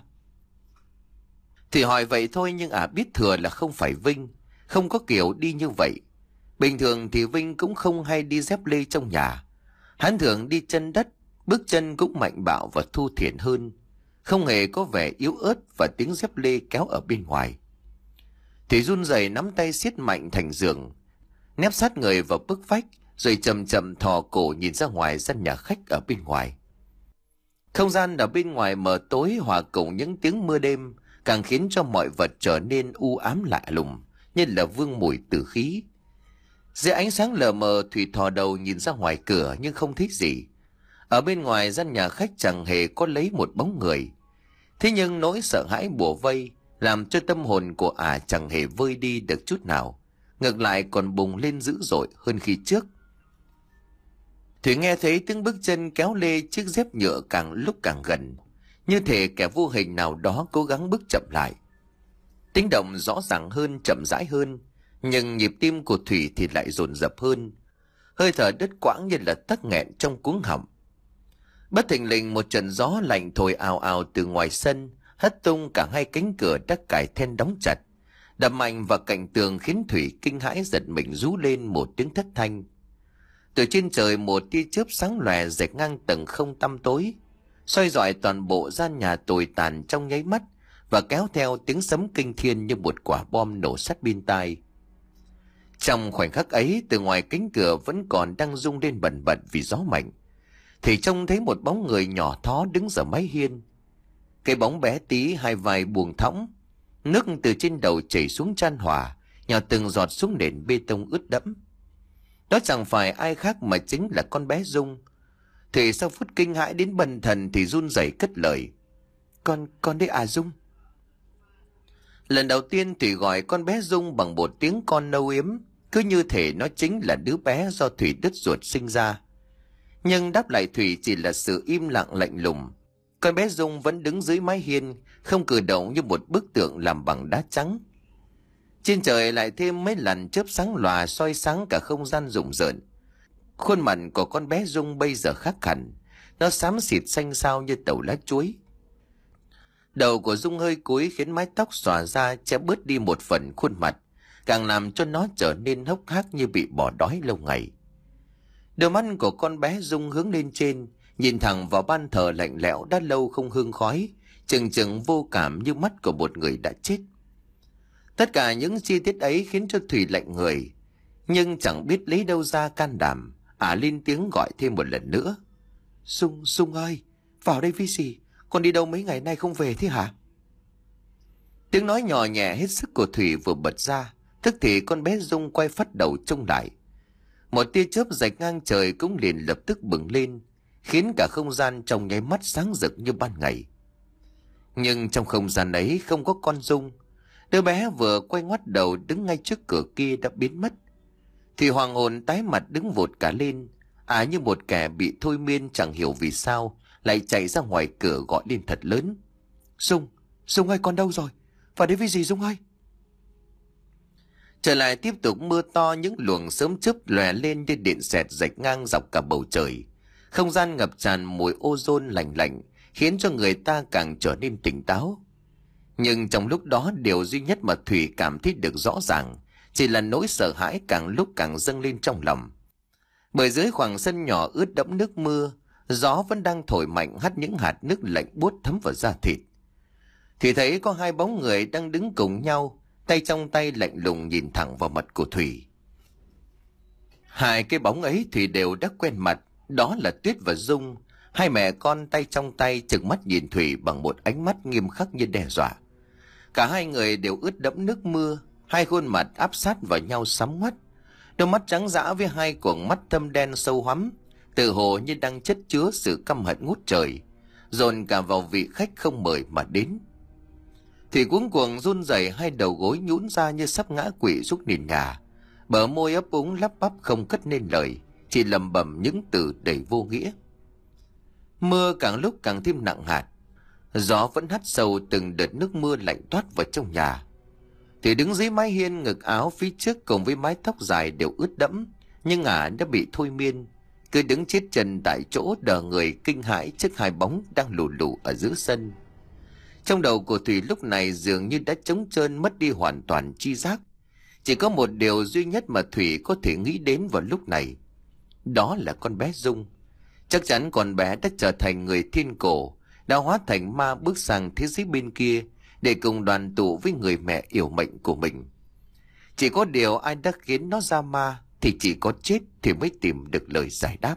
Thì hỏi vậy thôi nhưng ả à biết thừa là không phải Vinh, không có kiểu đi như vậy. Bình thường thì Vinh cũng không hay đi dép lê trong nhà. Hắn thường đi chân đất, bước chân cũng mạnh bạo và thu thiển hơn, không hề có vẻ yếu ớt và tiếng dép lê kéo ở bên ngoài. Thì run rẩy nắm tay siết mạnh thành giường, nép sát người vào bức vách, rồi chậm chậm thò cổ nhìn ra ngoài gian nhà khách ở bên ngoài. Không gian ở bên ngoài mờ tối hòa cùng những tiếng mưa đêm càng khiến cho mọi vật trở nên u ám lạ lùng, như là vương mùi tử khí. Dưới ánh sáng lờ mờ, Thủy thò đầu nhìn ra ngoài cửa nhưng không thấy gì. Ở bên ngoài gian nhà khách chẳng hề có lấy một bóng người. Thế nhưng nỗi sợ hãi bủa vây làm cho tâm hồn của ả à chẳng hề vơi đi được chút nào, ngược lại còn bùng lên dữ dội hơn khi trước. Thủy nghe thấy tiếng bước chân kéo lê chiếc dép nhựa càng lúc càng gần, như thể kẻ vô hình nào đó cố gắng bước chậm lại. Tiếng động rõ ràng hơn, chậm rãi hơn, nhưng nhịp tim của Thủy thì lại dồn dập hơn. Hơi thở đứt quãng như là tắc nghẹn trong cuống họng. Bất thình lình một trận gió lạnh thổi ào ào từ ngoài sân, hất tung cả hai cánh cửa đã cài then đóng chặt, đập mạnh vào cạnh tường khiến Thủy kinh hãi giật mình rú lên một tiếng thất thanh. Từ trên trời một tia chớp sáng lòe rạch ngang tầng không tăm tối, soi rọi toàn bộ gian nhà tồi tàn trong nháy mắt, và kéo theo tiếng sấm kinh thiên như một quả bom nổ sát bên tai. Trong khoảnh khắc ấy, từ ngoài cánh cửa vẫn còn đang rung lên bần bật vì gió mạnh, thì trông thấy một bóng người nhỏ thó đứng ở mái hiên. Cái bóng bé tí, hai vai buông thõng, nước từ trên đầu chảy xuống chan hòa, nhỏ từng giọt xuống nền bê tông ướt đẫm. Đó chẳng phải ai khác mà chính là con bé Dung. Thì sau phút kinh hãi đến bần thần thì run rẩy cất lời: Con, con đấy à Dung? Lần đầu tiên Thủy gọi con bé Dung bằng một tiếng con nâu yếm, cứ như thể nó chính là đứa bé do Thủy đứt ruột sinh ra. Nhưng đáp lại Thủy chỉ là sự im lặng lạnh lùng. Con bé Dung vẫn đứng dưới mái hiên, không cử động như một bức tượng làm bằng đá trắng. Trên trời lại thêm mấy lần chớp sáng lòa soi sáng cả không gian rụng rợn. Khuôn mặt của con bé Dung bây giờ khác hẳn, nó xám xịt xanh xao như tàu lá chuối. Đầu của Dung hơi cúi khiến mái tóc xòa ra che bớt đi một phần khuôn mặt, càng làm cho nó trở nên hốc hác như bị bỏ đói lâu ngày. Đôi mắt của con bé Dung hướng lên trên, nhìn thẳng vào ban thờ lạnh lẽo đã lâu không hương khói, chừng chừng vô cảm như mắt của một người đã chết. Tất cả những chi tiết ấy khiến cho Thủy lạnh người, nhưng chẳng biết lấy đâu ra can đảm, Ả lên tiếng gọi thêm một lần nữa. Dung, Dung ơi, vào đây với dì, con đi đâu mấy ngày nay không về thế hả? Tiếng nói nhỏ nhẹ hết sức của Thủy vừa bật ra, tức thì con bé Dung quay phát đầu trông lại. Một tia chớp rạch ngang trời cũng liền lập tức bừng lên, khiến cả không gian trong nháy mắt sáng rực như ban ngày. Nhưng trong không gian ấy không có con Dung. Đứa bé vừa quay ngoắt đầu đứng ngay trước cửa kia đã biến mất. Thì hoàng hồn tái mặt đứng vụt cả lên, à như một kẻ bị thôi miên chẳng hiểu vì sao lại chạy ra ngoài cửa gọi lên thật lớn. Dung, Dung ơi, con đâu rồi? Vào đây với gì Dung ơi? Trở lại tiếp tục mưa to, những luồng sớm chớp lòe lên như điện xẹt rạch ngang dọc cả bầu trời. Không gian ngập tràn mùi ozone lạnh lạnh, khiến cho người ta càng trở nên tỉnh táo. Nhưng trong lúc đó, điều duy nhất mà Thủy cảm thấy được rõ ràng chỉ là nỗi sợ hãi càng lúc càng dâng lên trong lòng. Bởi dưới khoảng sân nhỏ ướt đẫm nước mưa, gió vẫn đang thổi mạnh hắt những hạt nước lạnh buốt thấm vào da thịt. Thì thấy có hai bóng người đang đứng cùng nhau, tay trong tay lạnh lùng nhìn thẳng vào mặt của Thủy. Hai cái bóng ấy thì đều đã quen mặt, đó là Tuyết và Dung. Hai mẹ con tay trong tay trừng mắt nhìn Thủy bằng một ánh mắt nghiêm khắc như đe dọa. Cả hai người đều ướt đẫm nước mưa, hai khuôn mặt áp sát vào nhau sắm ngoắt. Đôi mắt trắng dã với hai quầng mắt thâm đen sâu hoắm, tự hồ như đang chất chứa sự căm hận ngút trời, dồn cả vào vị khách không mời mà đến. Thủy cuống cuồng run rẩy, hai đầu gối nhũn ra như sắp ngã quỵ xuống nền nhà, bờ môi ấp úng lắp bắp không cất nên lời, chỉ lẩm bẩm những từ đầy vô nghĩa. Mưa càng lúc càng thêm nặng hạt, gió vẫn hắt sâu từng đợt nước mưa lạnh toát vào trong nhà. Thì đứng dưới mái hiên, ngực áo phía trước cùng với mái tóc dài đều ướt đẫm, nhưng ả đã bị thôi miên, cứ đứng chết chân tại chỗ đờ người kinh hãi trước hai bóng đang lù lù ở giữa sân. Trong đầu của Thủy lúc này dường như đã trống trơn, mất đi hoàn toàn tri giác. Chỉ có một điều duy nhất mà Thủy có thể nghĩ đến vào lúc này, đó là con bé Dung. Chắc chắn con bé đã trở thành người thiên cổ, đã hóa thành ma bước sang thế giới bên kia để cùng đoàn tụ với người mẹ yêu mệnh của mình. Chỉ có điều ai đã khiến nó ra ma thì chỉ có chết thì mới tìm được lời giải đáp.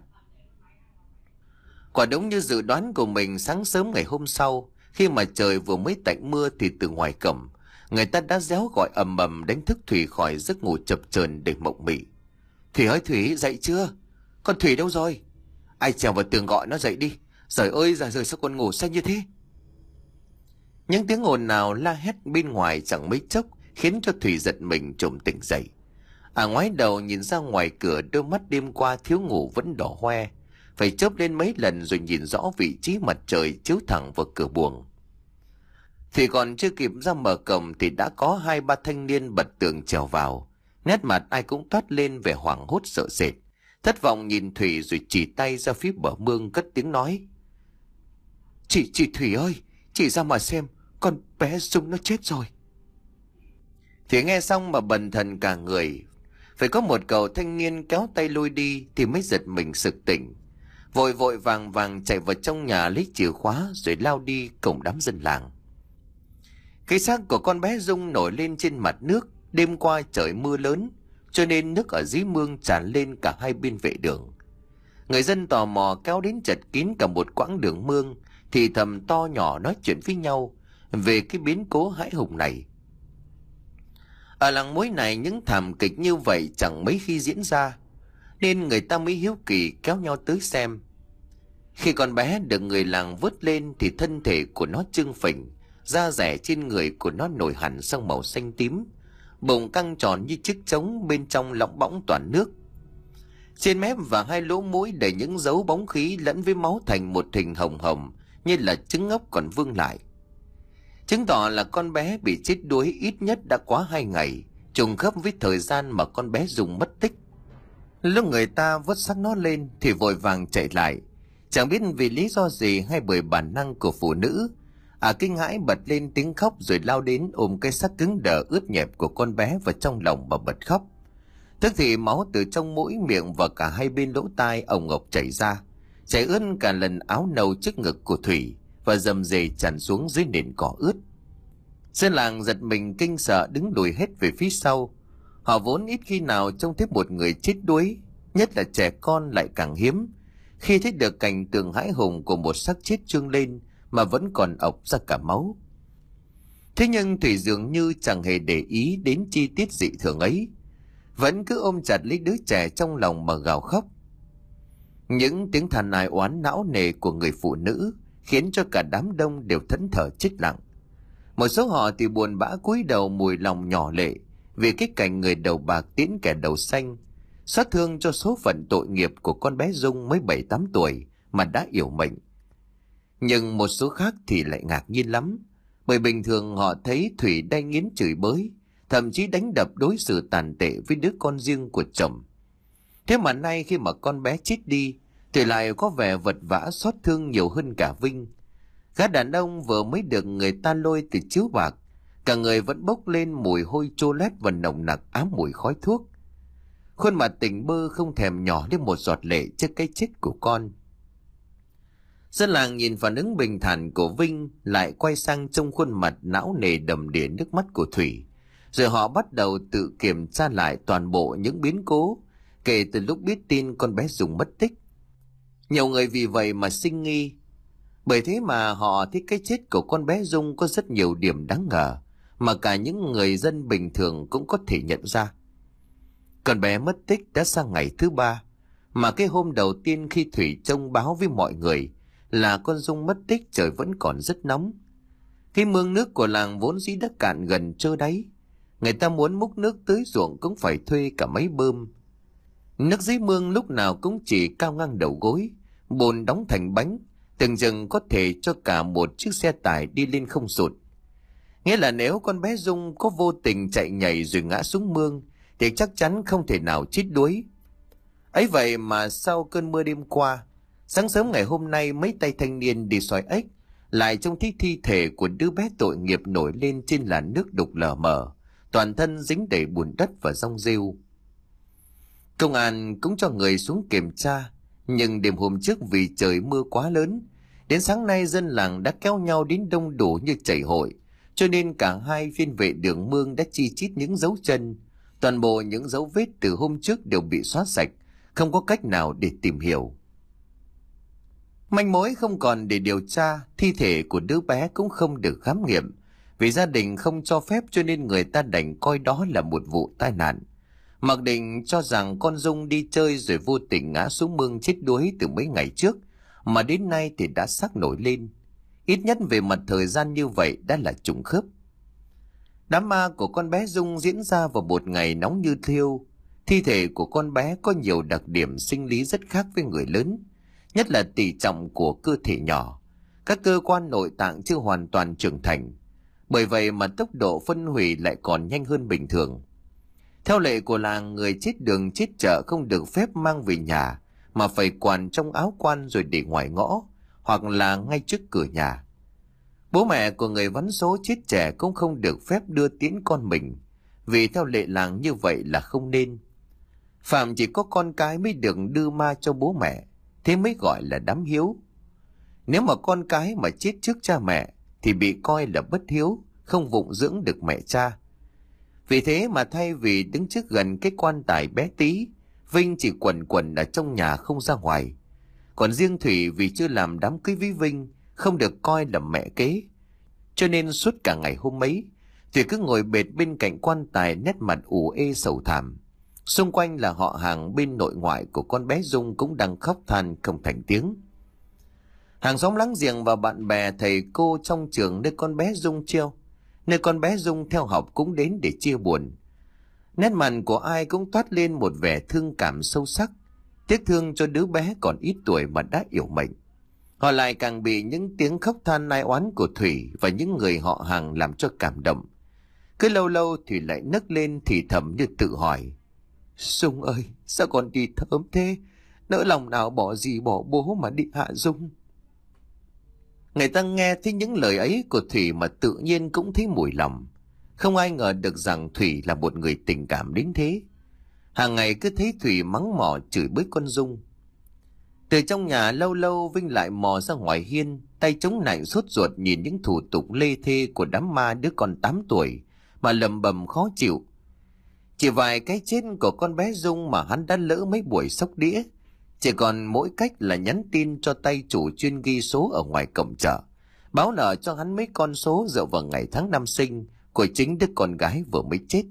Quả đúng như dự đoán của mình, sáng sớm ngày hôm sau, khi mà trời vừa mới tạnh mưa thì từ ngoài cổng, người ta đã réo gọi ầm ầm đánh thức Thủy khỏi giấc ngủ chập chờn để mộng mị. Thủy ơi, Thủy dậy chưa? Con Thủy đâu rồi? Ai trèo vào tường gọi nó dậy đi. Trời ơi, giờ rồi sao con ngủ say như thế? Những tiếng ồn nào la hét bên ngoài chẳng mấy chốc khiến cho Thủy giật mình trồm tỉnh dậy. À ngoái đầu nhìn ra ngoài cửa, đôi mắt đêm qua thiếu ngủ vẫn đỏ hoe, phải chớp lên mấy lần rồi nhìn rõ vị trí mặt trời chiếu thẳng vào cửa buồng. Thì còn chưa kịp ra mở cổng thì đã có hai ba thanh niên bật tường trèo vào, nét mặt ai cũng toát lên vẻ hoảng hốt sợ sệt, thất vọng nhìn Thủy rồi chỉ tay ra phía bờ mương cất tiếng nói: Chị, chị Thủy ơi, chị ra mà xem, con bé Dung nó chết rồi. Thì nghe xong mà bần thần cả người, phải có một cậu thanh niên kéo tay lôi đi thì mới giật mình sực tỉnh, vội vội vàng vàng chạy vào trong nhà lấy chìa khóa rồi lao đi cùng đám dân làng. Cái xác của con bé Dung nổi lên trên mặt nước. Đêm qua trời mưa lớn cho nên nước ở dưới mương tràn lên cả hai bên vệ đường. Người dân tò mò kéo đến chật kín cả một quãng đường mương, thì thầm to nhỏ nói chuyện với nhau về cái biến cố hãi hùng này. Ở làng Muối này những thảm kịch như vậy chẳng mấy khi diễn ra, nên người ta mới hiếu kỳ kéo nhau tới xem. Khi con bé được người làng vớt lên thì thân thể của nó trưng phình, da rẻ trên người của nó nổi hẳn sang màu xanh tím, bụng căng tròn như chiếc trống, bên trong lỏng bõng toàn nước. Trên mép và hai lỗ mũi đầy những dấu bóng khí lẫn với máu thành một hình hồng hồng như là trứng ốc còn vương lại, chứng tỏ là con bé bị chết đuối ít nhất đã quá hai ngày, trùng khớp với thời gian mà con bé Dung mất tích. Lúc người ta vớt xác nó lên thì vội vàng chạy lại, chẳng biết vì lý do gì hay bởi bản năng của phụ nữ, à kinh hãi bật lên tiếng khóc rồi lao đến ôm cái xác cứng đờ ướt nhẹp của con bé vào trong lòng mà bật khóc. Tức thì máu từ trong mũi, miệng và cả hai bên lỗ tai ồng ộc chảy ra, chảy ướt cả lần áo nâu trước ngực của Thủy và rầm rề tràn xuống dưới nền cỏ ướt. Dân làng giật mình kinh sợ đứng lùi hết về phía sau. Họ vốn ít khi nào trông thấy một người chết đuối, nhất là trẻ con lại càng hiếm. Khi thấy được cảnh tượng hãi hùng của một xác chết trương lên mà vẫn còn ọc ra cả máu. Thế nhưng Thủy dường như chẳng hề để ý đến chi tiết dị thường ấy, vẫn cứ ôm chặt lấy đứa trẻ trong lòng mà gào khóc. Những tiếng than ai oán não nề của người phụ nữ khiến cho cả đám đông đều thẫn thờ chết lặng. Một số họ thì buồn bã cúi đầu mùi lòng nhỏ lệ vì cái cảnh người đầu bạc tiễn kẻ đầu xanh, xót thương cho số phận tội nghiệp của con bé Dung mới bảy tám tuổi mà đã yểu mệnh. Nhưng một số khác thì lại ngạc nhiên lắm, bởi bình thường họ thấy Thủy đay nghiến chửi bới, thậm chí đánh đập đối xử tàn tệ với đứa con riêng của chồng. Thế mà nay khi mà con bé chết đi thì lại có vẻ vật vã xót thương nhiều hơn cả Vinh. Gã đàn ông vừa mới được người ta lôi từ chiếu bạc, cả người vẫn bốc lên mùi hôi chô lét và nồng nặc ám mùi khói thuốc. Khuôn mặt tỉnh bơ không thèm nhỏ đến một giọt lệ trước cái chết của con. Dân làng nhìn phản ứng bình thản của Vinh lại quay sang trông khuôn mặt não nề đầm đìa nước mắt của Thủy, rồi họ bắt đầu tự kiểm tra lại toàn bộ những biến cố kể từ lúc biết tin con bé Dung mất tích. Nhiều người vì vậy mà sinh nghi, bởi thế mà họ thấy cái chết của con bé Dung có rất nhiều điểm đáng ngờ mà cả những người dân bình thường cũng có thể nhận ra. Con bé mất tích đã sang ngày thứ ba, mà cái hôm đầu tiên khi Thủy trông báo với mọi người là con Dung mất tích trời vẫn còn rất nóng. Cái mương nước của làng vốn dĩ đã cạn gần trơ đáy, người ta muốn múc nước tưới ruộng cũng phải thuê cả máy bơm. Nước dưới mương lúc nào cũng chỉ cao ngang đầu gối, bùn đóng thành bánh, từng chừng có thể cho cả một chiếc xe tải đi lên không sụt. Nghĩa là nếu con bé Dung có vô tình chạy nhảy rồi ngã xuống mương thì chắc chắn không thể nào chết đuối. Ấy vậy mà sau cơn mưa đêm qua, sáng sớm ngày hôm nay mấy tay thanh niên đi soi ếch lại trông thấy thi thể của đứa bé tội nghiệp nổi lên trên làn nước đục lờ mờ, toàn thân dính đầy bùn đất và rong rêu. Công an cũng cho người xuống kiểm tra, nhưng đêm hôm trước vì trời mưa quá lớn, đến sáng nay dân làng đã kéo nhau đến đông đủ như chảy hội, cho nên cả hai viên vệ đường mương đã chi chít những dấu chân. Toàn bộ những dấu vết từ hôm trước đều bị xóa sạch, không có cách nào để tìm hiểu. Manh mối không còn để điều tra, thi thể của đứa bé cũng không được khám nghiệm. Vì gia đình không cho phép cho nên người ta đành coi đó là một vụ tai nạn. Mặc định cho rằng con Dung đi chơi rồi vô tình ngã xuống mương chết đuối từ mấy ngày trước, mà đến nay thì đã xác nổi lên. Ít nhất về mặt thời gian như vậy đã là trùng khớp. Đám ma của con bé Dung diễn ra vào một ngày nóng như thiêu. Thi thể của con bé có nhiều đặc điểm sinh lý rất khác với người lớn, nhất là tỷ trọng của cơ thể nhỏ. Các cơ quan nội tạng chưa hoàn toàn trưởng thành, bởi vậy mà tốc độ phân hủy lại còn nhanh hơn bình thường. Theo lệ của làng, người chết đường chết chợ không được phép mang về nhà, mà phải quàng trong áo quan rồi để ngoài ngõ, hoặc là ngay trước cửa nhà. Bố mẹ của người vắn số chết trẻ cũng không được phép đưa tiễn con mình, vì theo lệ làng như vậy là không nên. Phạm chỉ có con cái mới được đưa ma cho bố mẹ, thế mới gọi là đám hiếu. Nếu mà con cái mà chết trước cha mẹ thì bị coi là bất hiếu, không phụng dưỡng được mẹ cha. Vì thế mà thay vì đứng trước gần cái quan tài bé tí, Vinh chỉ quẩn quẩn ở trong nhà không ra ngoài. Còn riêng Thủy vì chưa làm đám cưới với Vinh, không được coi là mẹ kế, cho nên suốt cả ngày hôm ấy, Thủy cứ ngồi bệt bên cạnh quan tài, nét mặt ủ ê sầu thảm. Xung quanh là họ hàng bên nội ngoại của con bé Dung cũng đang khóc than không thành tiếng. Hàng xóm láng giềng và bạn bè, thầy cô trong trường nơi con bé Dung treo, nơi con bé Dung theo học cũng đến để chia buồn. Nét mặt của ai cũng toát lên một vẻ thương cảm sâu sắc, tiếc thương cho đứa bé còn ít tuổi mà đã yểu mệnh. Họ lại càng bị những tiếng khóc than nai oán của Thủy và những người họ hàng làm cho cảm động. Cứ lâu lâu Thủy lại nấc lên thì thầm như tự hỏi: Dung ơi, sao con đi thớm thế? Nỡ lòng nào bỏ gì bỏ bố mà đi hạ Dung. Người ta nghe thấy những lời ấy của Thủy mà tự nhiên cũng thấy mùi lòng. Không ai ngờ được rằng Thủy là một người tình cảm đến thế. Hàng ngày cứ thấy Thủy mắng mỏ chửi bới con Dung. Từ trong nhà lâu lâu Vinh lại mò ra ngoài hiên, tay chống nạnh sốt ruột nhìn những thủ tục lê thê của đám ma đứa con tám tuổi mà lầm bầm khó chịu. Chỉ vài cái chết của con bé Dung mà hắn đã lỡ mấy buổi sóc đĩa. Chỉ còn mỗi cách là nhắn tin cho tay chủ chuyên ghi số ở ngoài cổng chợ, báo nợ cho hắn mấy con số dựa vào ngày tháng năm sinh của chính đứa con gái vừa mới chết.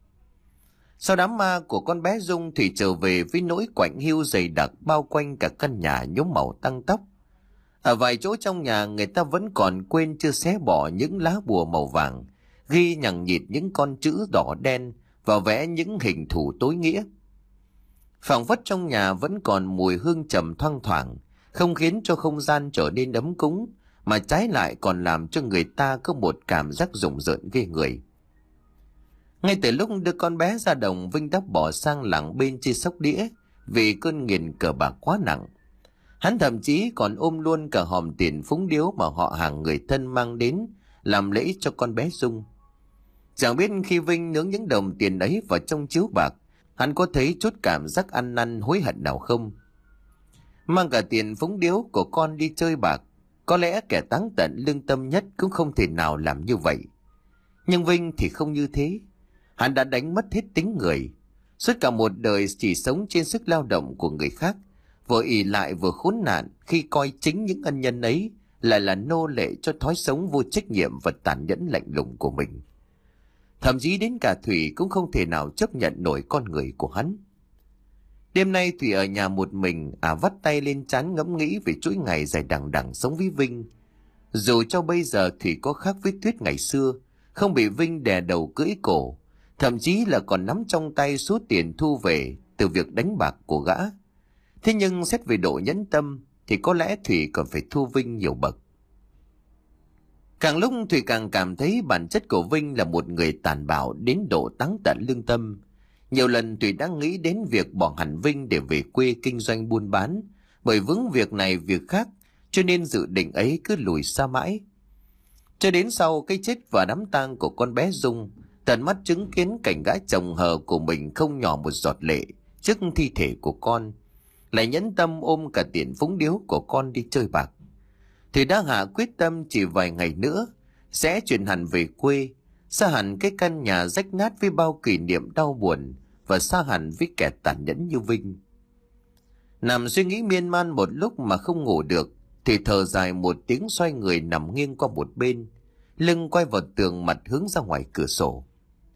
Sau đám ma của con bé Dung, Thủy trở về với nỗi quạnh hiu dày đặc bao quanh cả căn nhà nhuốm màu tăng tóc. Ở vài chỗ trong nhà người ta vẫn còn quên chưa xé bỏ những lá bùa màu vàng, ghi nhằng nhịt những con chữ đỏ đen và vẽ những hình thù tối nghĩa. Phảng phất trong nhà vẫn còn mùi hương trầm thoang thoảng, không khiến cho không gian trở nên ấm cúng, mà trái lại còn làm cho người ta có một cảm giác rùng rợn ghê người. Ngay từ lúc đưa con bé ra đồng, Vinh đã bỏ sang làng bên chơi sóc đĩa vì cơn nghiện cờ bạc quá nặng. Hắn thậm chí còn ôm luôn cả hòm tiền phúng điếu mà họ hàng người thân mang đến làm lễ cho con bé Dung. Chẳng biết khi Vinh nướng những đồng tiền ấy vào trong chiếu bạc, hắn có thấy chút cảm giác ăn năn hối hận nào không? Mang cả tiền phúng điếu của con đi chơi bạc, có lẽ kẻ táng tận lương tâm nhất cũng không thể nào làm như vậy. Nhưng Vinh thì không như thế. Hắn đã đánh mất hết tính người. Suốt cả một đời chỉ sống trên sức lao động của người khác, vừa ỷ lại vừa khốn nạn khi coi chính những ân nhân ấy lại là nô lệ cho thói sống vô trách nhiệm và tàn nhẫn lạnh lùng của mình. Thậm chí đến cả Thủy cũng không thể nào chấp nhận nổi con người của hắn. Đêm nay Thủy ở nhà một mình, à vắt tay lên trán ngẫm nghĩ về chuỗi ngày dài đằng đẵng sống với Vinh. Dù cho bây giờ Thủy có khác với Tuyết ngày xưa, không bị Vinh đè đầu cưỡi cổ, thậm chí là còn nắm trong tay số tiền thu về từ việc đánh bạc của gã. Thế nhưng xét về độ nhẫn tâm thì có lẽ Thủy còn phải thua Vinh nhiều bậc. Càng lúc Thủy càng cảm thấy bản chất của Vinh là một người tàn bạo đến độ táng tận lương tâm. Nhiều lần Thủy đã nghĩ đến việc bỏ hẳn Vinh để về quê kinh doanh buôn bán, bởi vướng việc này việc khác, cho nên dự định ấy cứ lùi xa mãi. Cho đến sau cái chết và đám tang của con bé Dung, tận mắt chứng kiến cảnh gã chồng hờ của mình không nhỏ một giọt lệ trước thi thể của con, lại nhẫn tâm ôm cả tiền phúng điếu của con đi chơi bạc, thì đã hạ quyết tâm chỉ vài ngày nữa sẽ chuyển hẳn về quê, xa hẳn cái căn nhà rách nát với bao kỷ niệm đau buồn, và xa hẳn với kẻ tàn nhẫn như Vinh. Nằm suy nghĩ miên man một lúc mà không ngủ được, thì thở dài một tiếng, xoay người nằm nghiêng qua một bên, lưng quay vào tường, mặt hướng ra ngoài cửa sổ.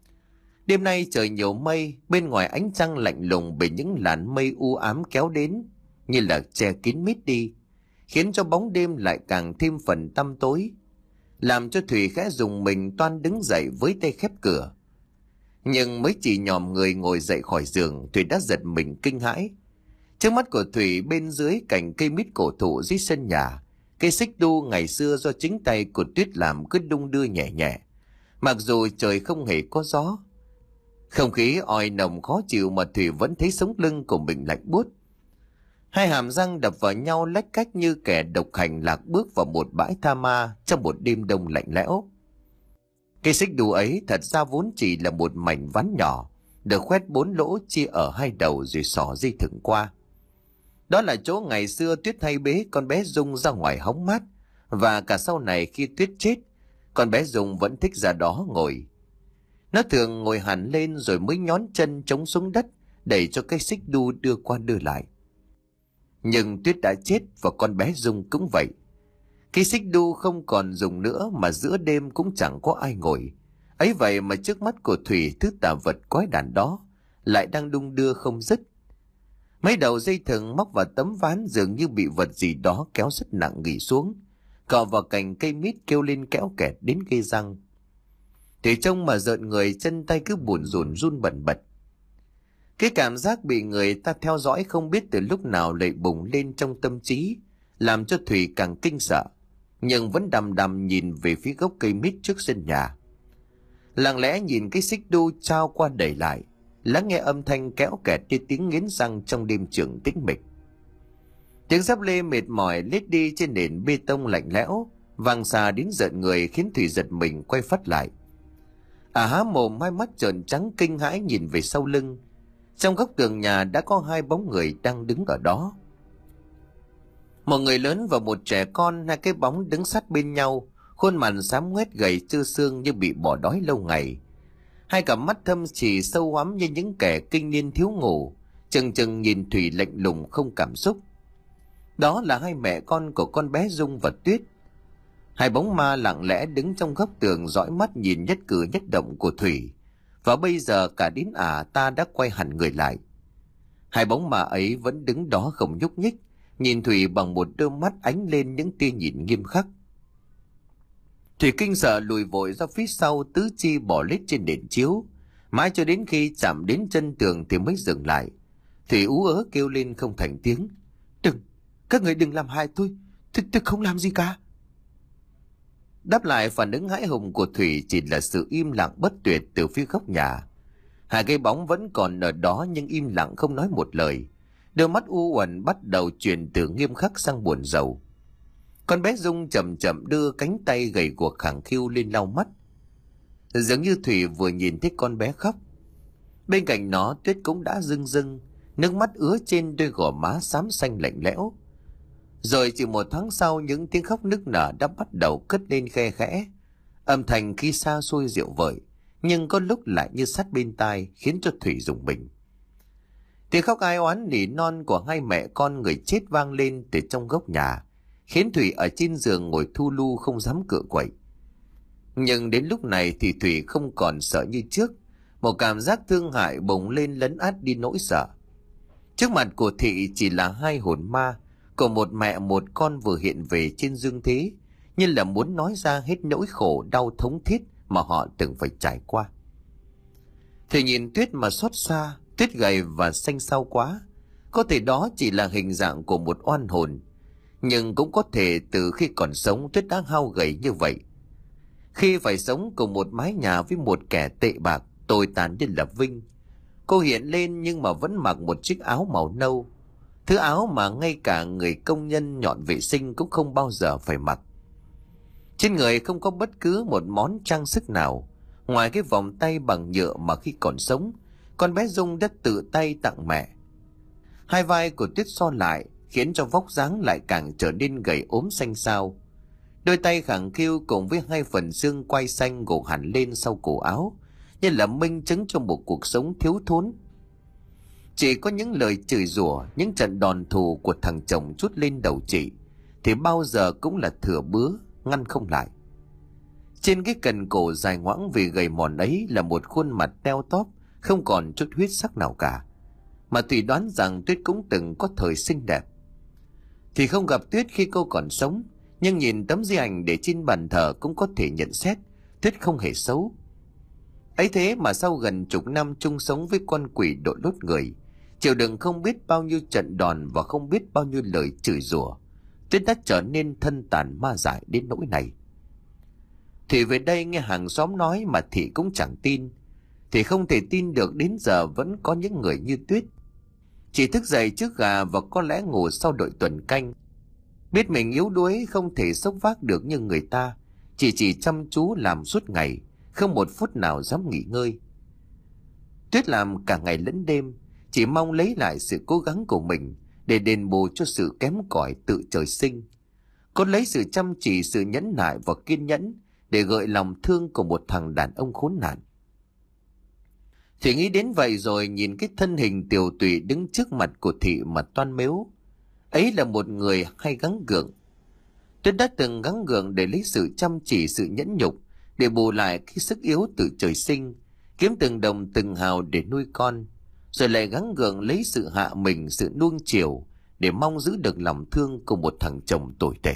Đêm nay trời nhiều mây, bên ngoài ánh trăng lạnh lùng bị những làn mây u ám kéo đến, như là che kín mít đi, khiến cho bóng đêm lại càng thêm phần tăm tối, làm cho Thủy khẽ rùng mình toan đứng dậy với tay khép cửa. Nhưng mới chỉ nhòm người ngồi dậy khỏi giường, Thủy đã giật mình kinh hãi. Trước mắt của Thủy, bên dưới cành cây mít cổ thụ dưới sân nhà, cây xích đu ngày xưa do chính tay của Tuyết làm cứ đung đưa nhẹ nhẹ, mặc dù trời không hề có gió. Không khí oi nồng khó chịu mà Thủy vẫn thấy sống lưng của mình lạnh buốt. Hai hàm răng đập vào nhau lách cách như kẻ độc hành lạc bước vào một bãi tha ma trong một đêm đông lạnh lẽo. Cây xích đu ấy thật ra vốn chỉ là một mảnh ván nhỏ, được khoét bốn lỗ chia ở hai đầu rồi xỏ dây thừng qua. Đó là chỗ ngày xưa Tuyết hay bế con bé Dung ra ngoài hóng mát, và cả sau này khi Tuyết chết, con bé Dung vẫn thích ra đó ngồi. Nó thường ngồi hẳn lên rồi mới nhón chân chống xuống đất, đẩy cho cây xích đu đưa qua đưa lại. Nhưng Tuyết đã chết và con bé Dung cũng vậy. Cây xích đu không còn dùng nữa, mà giữa đêm cũng chẳng có ai ngồi. Ấy vậy mà trước mắt của Thủy, thứ tà vật quái đản đó lại đang đung đưa không dứt. Mấy đầu dây thừng móc vào tấm ván dường như bị vật gì đó kéo rất nặng gỉ xuống, cọ vào cành cây mít kêu lên kéo kẹt đến gây răng. Thì trông mà rợn người, chân tay cứ bủn rủn run bần bật. Cái cảm giác bị người ta theo dõi không biết từ lúc nào lại bùng lên trong tâm trí, làm cho Thủy càng kinh sợ, nhưng vẫn đăm đăm nhìn về phía gốc cây mít trước sân nhà. Lặng lẽ nhìn cái xích đu trao qua đẩy lại, lắng nghe âm thanh kéo kẹt như tiếng nghiến răng trong đêm trường tĩnh mịch. Tiếng dép lê mệt mỏi lết đi trên nền bê tông lạnh lẽo, vang xa đến rợn người, khiến Thủy giật mình quay phát lại. À há mồm, hai mắt trợn trắng kinh hãi nhìn về sau lưng. Trong góc tường nhà đã có hai bóng người đang đứng ở đó. Một người lớn và một trẻ con, hai cái bóng đứng sát bên nhau, khuôn mặt xám ngoét gầy trơ xương như bị bỏ đói lâu ngày. Hai cặp mắt thâm chỉ sâu hoắm như những kẻ kinh niên thiếu ngủ, chừng chừng nhìn Thủy lạnh lùng không cảm xúc. Đó là hai mẹ con của con bé Dung và Tuyết. Hai bóng ma lặng lẽ đứng trong góc tường dõi mắt nhìn nhất cử nhất động của Thủy. Và bây giờ cả đến ả ta đã quay hẳn người lại. Hai bóng ma ấy vẫn đứng đó không nhúc nhích, nhìn Thủy bằng một đôi mắt ánh lên những tia nhìn nghiêm khắc. Thủy kinh sợ lùi vội ra phía sau, tứ chi bỏ lết trên nền chiếu. Mãi cho đến khi chạm đến chân tường thì mới dừng lại. Thủy ú ớ kêu lên không thành tiếng. Đừng, các người đừng làm hại tôi, tôi, tôi không làm gì cả. Đáp lại phản ứng hãi hùng của Thủy chỉ là sự im lặng bất tuyệt từ phía góc nhà. Hai cái bóng vẫn còn ở đó nhưng im lặng không nói một lời. Đôi mắt u uẩn bắt đầu chuyển từ nghiêm khắc sang buồn rầu. Con bé Dung chậm chậm đưa cánh tay gầy guộc khẳng khiu lên lau mắt. Dường như Thủy vừa nhìn thấy con bé khóc. Bên cạnh nó Tuyết cũng đã rưng rưng, nước mắt ứa trên đôi gò má xám xanh lạnh lẽo. Rồi chỉ một tháng sau, những tiếng khóc nức nở đã bắt đầu cất lên khe khẽ. Âm thanh khi xa xôi dịu vợi, nhưng có lúc lại như sát bên tai, khiến cho Thủy rùng mình. Tiếng khóc ai oán nỉ non của hai mẹ con người chết vang lên từ trong góc nhà, khiến Thủy ở trên giường ngồi thu lu không dám cựa quậy. Nhưng đến lúc này thì Thủy không còn sợ như trước. Một cảm giác thương hại bùng lên lấn át đi nỗi sợ. Trước mặt của Thị chỉ là hai hồn ma của một mẹ một con vừa hiện về trên dương thế, như là muốn nói ra hết nỗi khổ đau thống thiết mà họ từng phải trải qua. Thầy nhìn Tuyết mà xót xa. Tuyết gầy và xanh xao quá. Có thể đó chỉ là hình dạng của một oan hồn, nhưng cũng có thể từ khi còn sống Tuyết đã hao gầy như vậy. Khi phải sống cùng một mái nhà với một kẻ tệ bạc, tồi tàn như là Vinh, cô hiện lên nhưng mà vẫn mặc một chiếc áo màu nâu, thứ áo mà ngay cả người công nhân dọn vệ sinh cũng không bao giờ phải mặc. Trên người không có bất cứ một món trang sức nào, ngoài cái vòng tay bằng nhựa mà khi còn sống con bé Dung đã tự tay tặng mẹ. Hai vai của Tuyết so lại, khiến cho vóc dáng lại càng trở nên gầy ốm xanh xao. Đôi tay khẳng khiu cùng với hai phần xương quai xanh gồ hẳn lên sau cổ áo, như là minh chứng cho một cuộc sống thiếu thốn. Chỉ có những lời chửi rủa, những trận đòn thù của thằng chồng trút lên đầu chị, thì bao giờ cũng là thừa bứa, ngăn không lại. Trên cái cần cổ dài ngoãng vì gầy mòn ấy là một khuôn mặt teo tóp, không còn chút huyết sắc nào cả. Mà Thủy đoán rằng Tuyết cũng từng có thời xinh đẹp. Thì không gặp Tuyết khi cô còn sống, nhưng nhìn tấm di ảnh để trên bàn thờ cũng có thể nhận xét Tuyết không hề xấu. Ấy thế mà sau gần chục năm chung sống với con quỷ đội lốt người, chịu đựng không biết bao nhiêu trận đòn và không biết bao nhiêu lời chửi rủa, Tuyết đã trở nên thân tàn ma dại đến nỗi này. Thì về đây nghe hàng xóm nói mà Thị cũng chẳng tin. Thì không thể tin được đến giờ vẫn có những người như Tuyết, chỉ thức dậy trước gà và có lẽ ngủ sau đội tuần canh. Biết mình yếu đuối không thể xốc vác được như người ta, chỉ chỉ chăm chú làm suốt ngày, không một phút nào dám nghỉ ngơi. Tuyết làm cả ngày lẫn đêm, chỉ mong lấy lại sự cố gắng của mình để đền bù cho sự kém cỏi tự trời sinh. Cô lấy sự chăm chỉ, sự nhẫn nại và kiên nhẫn để gợi lòng thương của một thằng đàn ông khốn nạn. Thủy nghĩ đến vậy rồi nhìn cái thân hình tiều tụy đứng trước mặt của Thị mà toan mếu. Ấy là một người hay gắng gượng. Tuyết đã từng gắng gượng để lấy sự chăm chỉ, sự nhẫn nhục để bù lại cái sức yếu từ trời sinh, kiếm từng đồng từng hào để nuôi con, rồi lại gắng gượng lấy sự hạ mình, sự nuông chiều để mong giữ được lòng thương của một thằng chồng tồi tệ.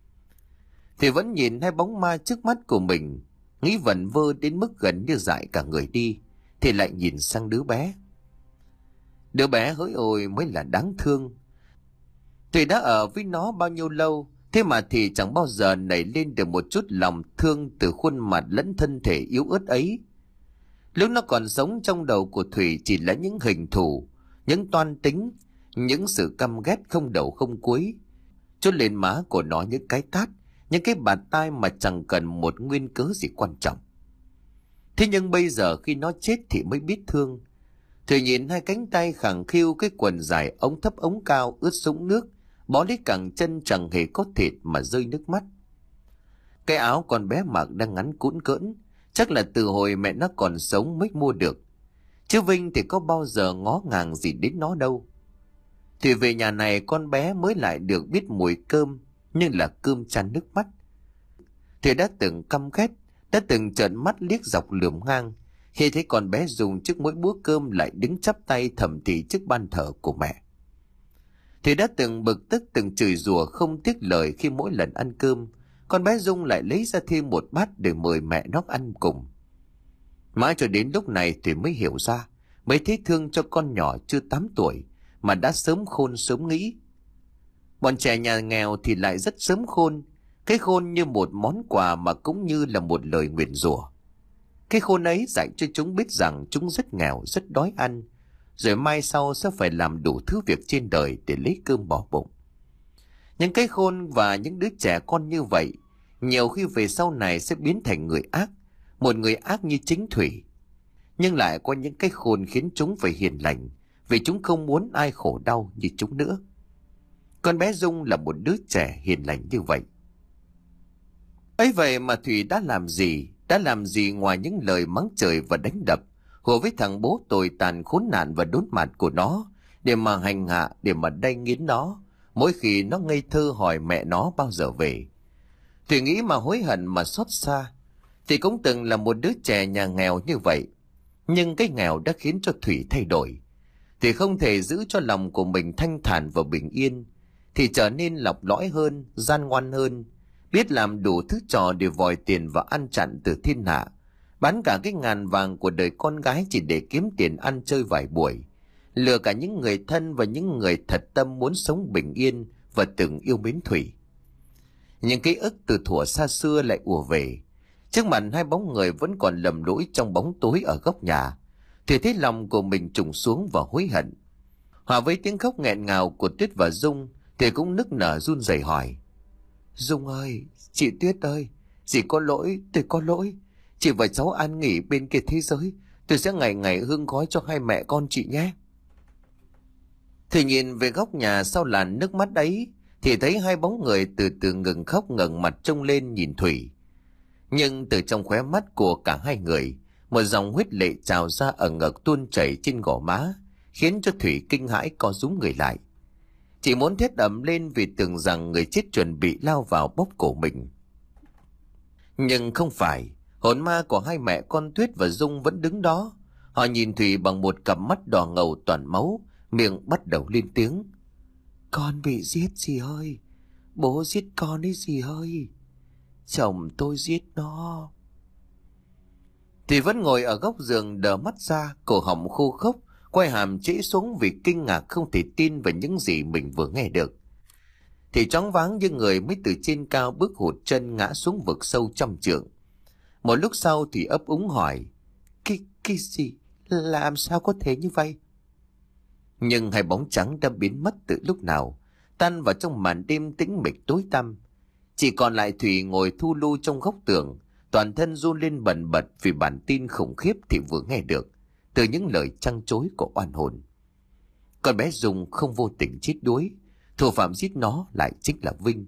Thì vẫn nhìn hai bóng ma trước mắt của mình, nghĩ vẩn vơ đến mức gần như dại cả người đi, thì lại nhìn sang đứa bé. Đứa bé hỡi ôi mới là đáng thương. Thủy đã ở với nó bao nhiêu lâu, thế mà thì chẳng bao giờ nảy lên được một chút lòng thương từ khuôn mặt lẫn thân thể yếu ớt ấy. Lúc nó còn sống, trong đầu của Thủy chỉ là những hình thù, những toan tính, những sự căm ghét không đầu không cuối. Chốt lên má của nó những cái tát, những cái bạt tai mà chẳng cần một nguyên cớ gì quan trọng. Thế nhưng bây giờ khi nó chết thì mới biết thương. Thủy nhìn hai cánh tay khẳng khiu, cái quần dài ống thấp ống cao ướt sũng nước, bó lấy cẳng chân chẳng hề có thịt mà rơi nước mắt. Cái áo con bé mặc đang ngắn cũn cỡn, chắc là từ hồi mẹ nó còn sống mới mua được. Chứ Vinh thì có bao giờ ngó ngàng gì đến nó đâu. Thì về nhà này con bé mới lại được biết mùi cơm, nhưng là cơm chan nước mắt. Thì đã từng căm ghét, đã từng trợn mắt liếc dọc lườm ngang khi thấy con bé dùng chiếc muỗng búa cơm lại đứng chắp tay thầm thì trước ban thờ của mẹ. Thì đã từng bực tức, từng chửi rủa không tiếc lời khi mỗi lần ăn cơm, con bé Dung lại lấy ra thêm một bát để mời mẹ nó ăn cùng. Mãi cho đến lúc này thì mới hiểu ra, mới thấy thương cho con nhỏ chưa tám tuổi mà đã sớm khôn sớm nghĩ. Bọn trẻ nhà nghèo thì lại rất sớm khôn, cái khôn như một món quà mà cũng như là một lời nguyền rủa. Cái khôn ấy dạy cho chúng biết rằng chúng rất nghèo, rất đói ăn, rồi mai sau sẽ phải làm đủ thứ việc trên đời để lấy cơm bỏ bụng. Những cái khôn và những đứa trẻ con như vậy nhiều khi về sau này sẽ biến thành người ác, một người ác như chính Thủy. Nhưng lại có những cái khôn khiến chúng phải hiền lành, vì chúng không muốn ai khổ đau như chúng nữa. Con bé Dung là một đứa trẻ hiền lành như vậy. Ấy vậy mà Thủy đã làm gì, đã làm gì ngoài những lời mắng trời và đánh đập, hùa với thằng bố tồi tàn khốn nạn và đốn mặt của nó, để mà hành hạ, để mà đay nghiến nó, mỗi khi nó ngây thơ hỏi mẹ nó bao giờ về. Thủy nghĩ mà hối hận mà xót xa. Thì cũng từng là một đứa trẻ nhà nghèo như vậy, nhưng cái nghèo đã khiến cho Thủy thay đổi. Thì không thể giữ cho lòng của mình thanh thản và bình yên, thì trở nên lọc lõi hơn, gian ngoan hơn, biết làm đủ thứ trò để vòi tiền và ăn chặn từ thiên hạ, bán cả cái ngàn vàng của đời con gái chỉ để kiếm tiền ăn chơi vài buổi, lừa cả những người thân và những người thật tâm muốn sống bình yên và từng yêu mến Thủy. Những ký ức từ thuở xa xưa lại ùa về. Trước mặt hai bóng người vẫn còn lầm lũi trong bóng tối ở góc nhà, thì thấy lòng của mình trùng xuống và hối hận. Hòa với tiếng khóc nghẹn ngào của Tuyết và Dung thì cũng nức nở run rẩy hỏi: Dung ơi, chị Tuyết ơi, dì có lỗi, tôi có lỗi. Chị và cháu an nghỉ bên kia thế giới, tôi sẽ ngày ngày hương khói cho hai mẹ con chị nhé. Thì nhìn về góc nhà sau làn nước mắt ấy, thì thấy hai bóng người từ từ ngừng khóc, ngẩng mặt trông lên nhìn Thủy. Nhưng từ trong khóe mắt của cả hai người, một dòng huyết lệ trào ra ở ngực tuôn chảy trên gò má, khiến cho Thủy kinh hãi co rúm người lại. Chị muốn thét ầm lên vì tưởng rằng người chết chuẩn bị lao vào bóp cổ mình. Nhưng không phải, hồn ma của hai mẹ con Tuyết và Dung vẫn đứng đó. Họ nhìn Thủy bằng một cặp mắt đỏ ngầu toàn máu, miệng bắt đầu lên tiếng: Con bị giết dì ơi, bố giết con ấy dì ơi, chồng tôi giết nó. Thì vẫn ngồi ở góc giường đờ mắt ra, cổ họng khô khốc, quay hàm trễ xuống vì kinh ngạc không thể tin vào những gì mình vừa nghe được. Thì choáng váng như người mới từ trên cao bước hụt chân ngã xuống vực sâu trăm trượng. Một lúc sau thì ấp úng hỏi: Cái, cái gì? Làm sao có thể như vậy? Nhưng hai bóng trắng đã biến mất từ lúc nào, tan vào trong màn đêm tĩnh mịch tối tăm. Chỉ còn lại Thủy ngồi thu lu trong góc tường, toàn thân run lên bần bật vì bản tin khủng khiếp thì vừa nghe được từ những lời trăng trối của oan hồn. Con bé Dung không vô tình chết đuối, thủ phạm giết nó lại chính là Vinh.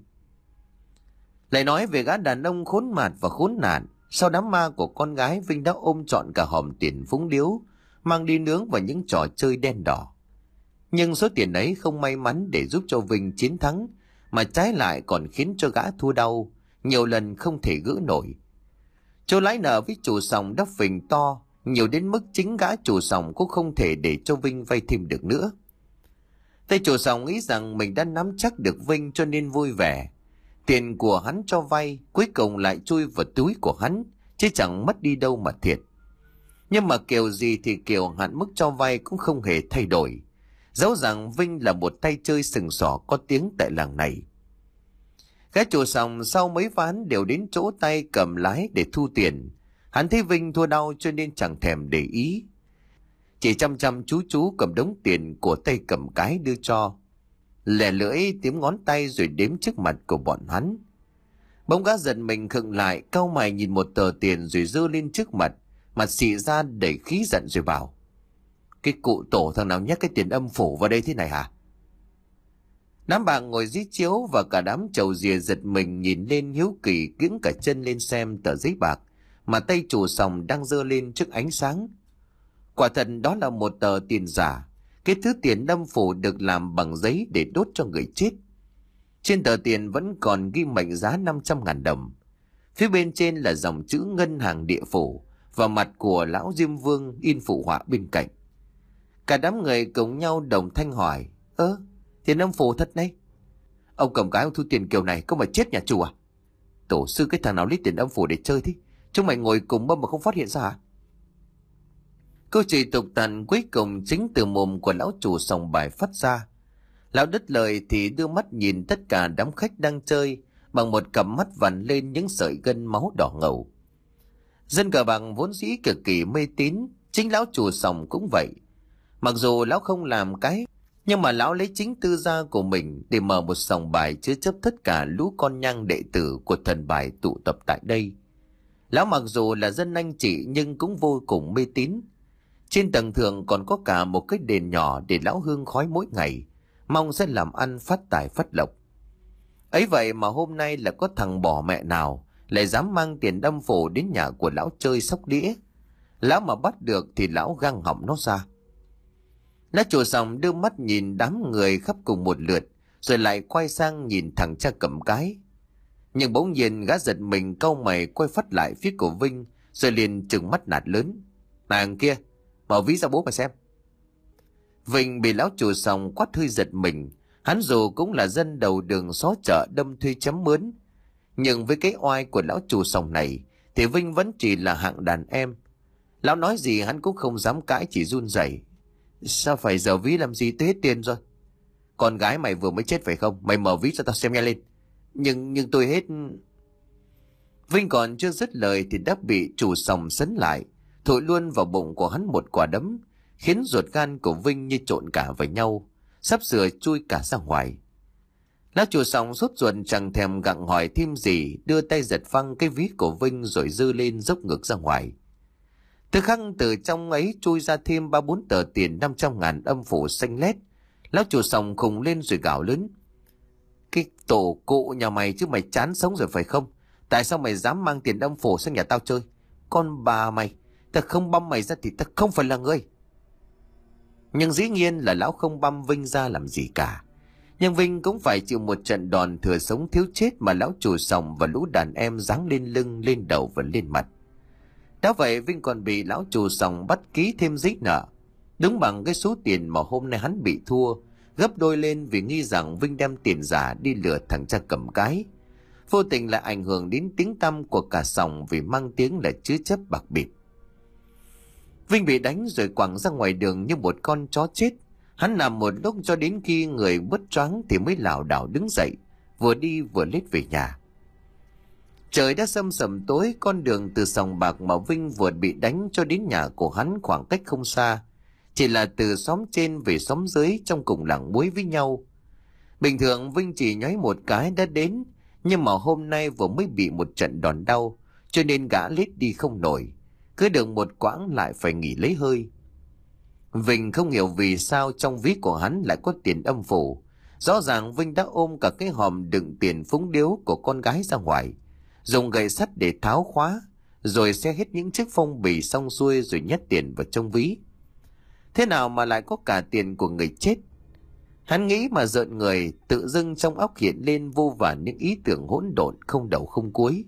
Lại nói về gã đàn ông khốn mạt và khốn nạn, sau đám ma của con gái, Vinh đã ôm trọn cả hòm tiền phúng điếu, mang đi nướng vào những trò chơi đen đỏ. Nhưng số tiền ấy không may mắn để giúp cho Vinh chiến thắng, mà trái lại còn khiến cho gã thua đau, nhiều lần không thể gỡ nổi. Chỗ lãi nợ với chủ sòng đã phình to, nhiều đến mức chính gã chủ sòng cũng không thể để cho Vinh vay thêm được nữa. Tay chủ sòng nghĩ rằng mình đã nắm chắc được Vinh cho nên vui vẻ. Tiền của hắn cho vay cuối cùng lại chui vào túi của hắn, chứ chẳng mất đi đâu mà thiệt. Nhưng mà kiểu gì thì kiểu hạn mức cho vay cũng không hề thay đổi, dẫu rằng Vinh là một tay chơi sừng sỏ có tiếng tại làng này. Gã chủ sòng sau mấy ván đều đến chỗ tay cầm lái để thu tiền. Hắn thấy Vinh thua đau cho nên chẳng thèm để ý, chỉ chăm chăm chú chú cầm đống tiền của tay cầm cái đưa cho, lẻ lưỡi tiếm ngón tay rồi đếm trước mặt của bọn hắn. Bỗng gã giật mình khựng lại, cau mày nhìn một tờ tiền rồi giơ lên trước mặt, mặt xị ra đầy khí giận rồi bảo: Cái cụ tổ thằng nào nhét cái tiền âm phủ vào đây thế này hả? Đám bạn ngồi dưới chiếu và cả đám chầu dìa giật mình nhìn lên hiếu kỳ, kiếng cả chân lên xem tờ giấy bạc mà tay chủ sòng đang giơ lên trước ánh sáng. Quả thật đó là một tờ tiền giả, cái thứ tiền âm phủ được làm bằng giấy để đốt cho người chết. Trên tờ tiền vẫn còn ghi mệnh giá năm trăm ngàn đồng. Phía bên trên là dòng chữ ngân hàng địa phủ và mặt của lão Diêm Vương in phụ họa bên cạnh. Cả đám người cùng nhau đồng thanh hỏi: Ơ, tiền âm phủ thật đấy. Ông cầm cái ông thu tiền kiểu này có mà chết nhà chủ à? Tổ sư cái thằng nào lấy tiền âm phủ để chơi thế? Chúng mày ngồi cùng mâm mà không phát hiện ra hả? Câu chuyện tục tằn cuối cùng chính từ mồm của lão chủ sòng bài phát ra. Lão đứt lời thì đưa mắt nhìn tất cả đám khách đang chơi bằng một cặp mắt vằn lên những sợi gân máu đỏ ngầu. Dân cờ bạc vốn dĩ cực kỳ mê tín, chính lão chủ sòng cũng vậy. Mặc dù lão không làm cái, nhưng mà lão lấy chính tư gia của mình để mở một sòng bài chứa chấp tất cả lũ con nhang đệ tử của thần bài tụ tập tại đây. Lão mặc dù là dân anh chị nhưng cũng vô cùng mê tín. Trên tầng thượng còn có cả một cái đền nhỏ để lão hương khói mỗi ngày, mong sẽ làm ăn phát tài phát lộc. Ấy vậy mà hôm nay là có thằng bỏ mẹ nào lại dám mang tiền âm phủ đến nhà của lão chơi sóc đĩa. Lão mà bắt được thì lão găng họng nó ra. Lão chủ sòng đưa mắt nhìn đám người khắp cùng một lượt, rồi lại quay sang nhìn thằng cha cầm cái. Nhưng bỗng nhiên gã giật mình cau mày quay phát lại phía của Vinh, rồi liền trừng mắt nạt lớn: Nàng kia, mở ví ra bố mà xem. Vinh bị lão chủ sòng quát hơi giật mình. Hắn dù cũng là dân đầu đường xó chợ đâm thuê chấm mướn, nhưng với cái oai của lão chủ sòng này thì Vinh vẫn chỉ là hạng đàn em. Lão nói gì hắn cũng không dám cãi, chỉ run rẩy: Sao phải giờ ví làm gì, tôi hết tiền rồi. Con gái mày vừa mới chết phải không? Mày mở ví cho tao xem nghe lên. Nhưng nhưng tôi hết. Vinh còn chưa dứt lời thì đã bị chủ sòng sấn lại, thổi luôn vào bụng của hắn một quả đấm, khiến ruột gan của Vinh như trộn cả vào nhau, sắp sửa chui cả ra ngoài. Lão chủ sòng sốt ruột chẳng thèm gặng hỏi thêm gì, đưa tay giật phăng cái ví của Vinh rồi giơ lên dốc ngược ra ngoài. Tức khắc từ trong ấy chui ra thêm ba bốn tờ tiền năm trăm ngàn âm phủ xanh lét. Lão chủ sòng khùng lên rồi gào lớn: Cái tổ cụ nhà mày chứ, mày chán sống rồi phải không? Tại sao mày dám mang tiền âm phủ sang nhà tao chơi? Con bà mày, ta không băm mày ra thì ta không phải là người. Nhưng dĩ nhiên là lão không băm Vinh ra làm gì cả. Nhưng Vinh cũng phải chịu một trận đòn thừa sống thiếu chết mà lão chủ sòng và lũ đàn em giáng lên lưng, lên đầu và lên mặt. Đã vậy Vinh còn bị lão chủ sòng bắt ký thêm giấy nợ, đúng bằng cái số tiền mà hôm nay hắn bị thua, gấp đôi lên vì nghi rằng Vinh đem tiền giả đi lừa thằng cha cầm cái. Vô tình lại ảnh hưởng đến tiếng tăm của cả sòng vì mang tiếng là chứa chấp bạc bịp. Vinh bị đánh rồi quẳng ra ngoài đường như một con chó chết. Hắn nằm một lúc cho đến khi người bứt choáng thì mới lảo đảo đứng dậy, vừa đi vừa lết về nhà. Trời đã sầm sầm tối, con đường từ sòng bạc mà Vinh vừa bị đánh cho đến nhà của hắn khoảng cách không xa, chỉ là từ xóm trên về xóm dưới trong cùng làng muối với nhau. Bình thường Vinh chỉ nhoáy một cái đã đến, nhưng mà hôm nay vừa mới bị một trận đòn đau, cho nên gã lết đi không nổi, cứ được một quãng lại phải nghỉ lấy hơi. Vinh không hiểu vì sao trong ví của hắn lại có tiền âm phủ. Rõ ràng Vinh đã ôm cả cái hòm đựng tiền phúng điếu của con gái ra ngoài, dùng gậy sắt để tháo khóa, rồi xe hết những chiếc phong bì xong xuôi rồi nhét tiền vào trong ví. Thế nào mà lại có cả tiền của người chết? Hắn nghĩ mà rợn người, tự dưng trong óc hiện lên vô vàn những ý tưởng hỗn độn không đầu không cuối.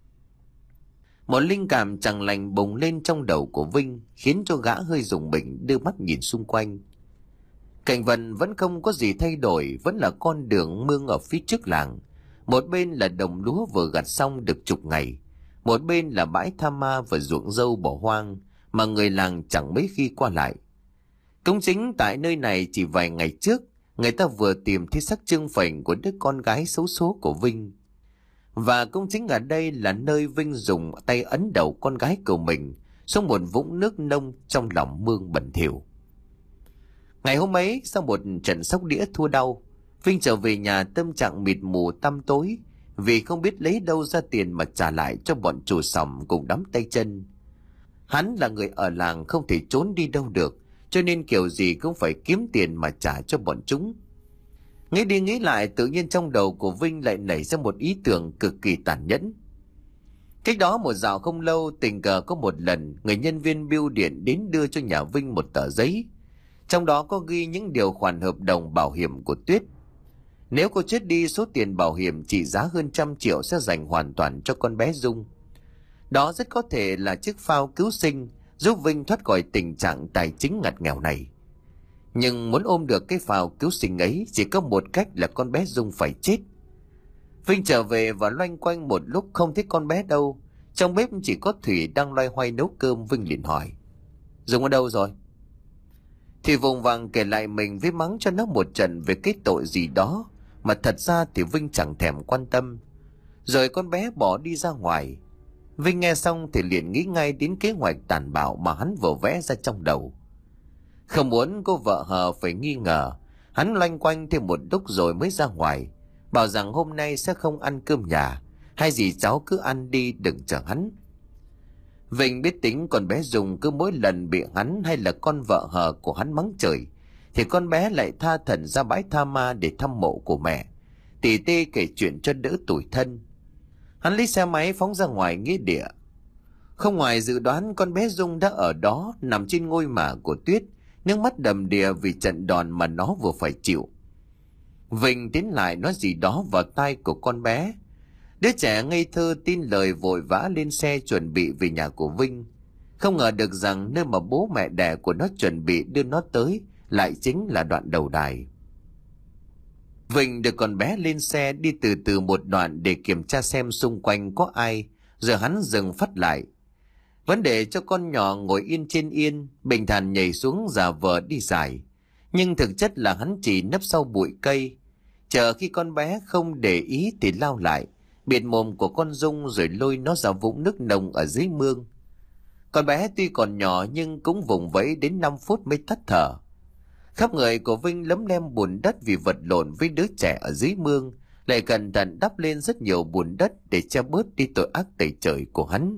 Một linh cảm chẳng lành bùng lên trong đầu của Vinh, khiến cho gã hơi rùng mình đưa mắt nhìn xung quanh. Cảnh vật vẫn không có gì thay đổi, vẫn là con đường mương ở phía trước làng. Một bên là đồng lúa vừa gặt xong được chục ngày, một bên là bãi tha ma và ruộng dâu bỏ hoang mà người làng chẳng mấy khi qua lại. Cũng chính tại nơi này chỉ vài ngày trước, người ta vừa tìm thấy xác trưng phành của đứa con gái xấu số của Vinh. Và cũng chính ở đây là nơi Vinh dùng tay ấn đầu con gái của mình xuống một vũng nước nông trong lòng mương bẩn thỉu. Ngày hôm ấy, sau một trận sóc đĩa thua đau, Vinh trở về nhà tâm trạng mịt mù tăm tối, vì không biết lấy đâu ra tiền mà trả lại cho bọn chủ sòng cùng đám tay chân. Hắn là người ở làng không thể trốn đi đâu được, cho nên kiểu gì cũng phải kiếm tiền mà trả cho bọn chúng. Nghĩ đi nghĩ lại, tự nhiên trong đầu của Vinh lại nảy ra một ý tưởng cực kỳ tàn nhẫn. Cách đó một dạo không lâu, tình cờ có một lần người nhân viên bưu điện đến đưa cho nhà Vinh một tờ giấy. Trong đó có ghi những điều khoản hợp đồng bảo hiểm của Tuyết. Nếu cô chết đi, số tiền bảo hiểm trị giá hơn trăm triệu sẽ dành hoàn toàn cho con bé Dung. Đó rất có thể là chiếc phao cứu sinh giúp Vinh thoát khỏi tình trạng tài chính ngặt nghèo này. Nhưng muốn ôm được cái phao cứu sinh ấy chỉ có một cách là con bé Dung phải chết. Vinh trở về và loanh quanh một lúc không thấy con bé đâu. Trong bếp chỉ có Thủy đang loay hoay nấu cơm. Vinh liền hỏi: Dung ở đâu rồi? Thì vùng vàng kể lại mình với mắng cho nó một trận về cái tội gì đó mà thật ra thì Vinh chẳng thèm quan tâm. Rồi con bé bỏ đi ra ngoài. Vinh nghe xong thì liền nghĩ ngay đến kế hoạch tàn bạo mà hắn vừa vẽ ra trong đầu. Không muốn cô vợ hờ phải nghi ngờ, hắn loanh quanh thêm một lúc rồi mới ra ngoài, bảo rằng hôm nay sẽ không ăn cơm nhà, hay gì cháu cứ ăn đi, đừng chờ hắn. Vinh biết tính con bé Dung cứ mỗi lần bị hắn hay là con vợ hờ của hắn mắng chửi thì con bé lại tha thẩn ra bãi tha ma để thăm mộ của mẹ, tỉ tê kể chuyện cho đỡ tủi thân. Hắn lấy xe máy phóng ra ngoài nghĩa địa. Không ngoài dự đoán, con bé Dung đã ở đó nằm trên ngôi mả của Tuyết, nước mắt đầm đìa vì trận đòn mà nó vừa phải chịu. Vinh tiến lại nói gì đó vào tai của con bé. Đứa trẻ ngây thơ tin lời vội vã lên xe chuẩn bị về nhà của Vinh. Không ngờ được rằng nơi mà bố mẹ đẻ của nó chuẩn bị đưa nó tới lại chính là đoạn đầu đài. Vinh được con bé lên xe đi từ từ một đoạn để kiểm tra xem xung quanh có ai, rồi hắn dừng phát lại. Vẫn để cho con nhỏ ngồi yên trên yên, bình thản nhảy xuống giả vờ đi giải. Nhưng thực chất là hắn chỉ nấp sau bụi cây, chờ khi con bé không để ý thì lao lại, bịt mồm của con Dung rồi lôi nó ra vũng nước nồng ở dưới mương. Con bé tuy còn nhỏ nhưng cũng vùng vẫy đến năm phút mới tắt thở. Khắp người của Vinh lấm lem bùn đất vì vật lộn với đứa trẻ ở dưới mương, lại cẩn thận đắp lên rất nhiều bùn đất để che bớt đi tội ác tày trời của hắn.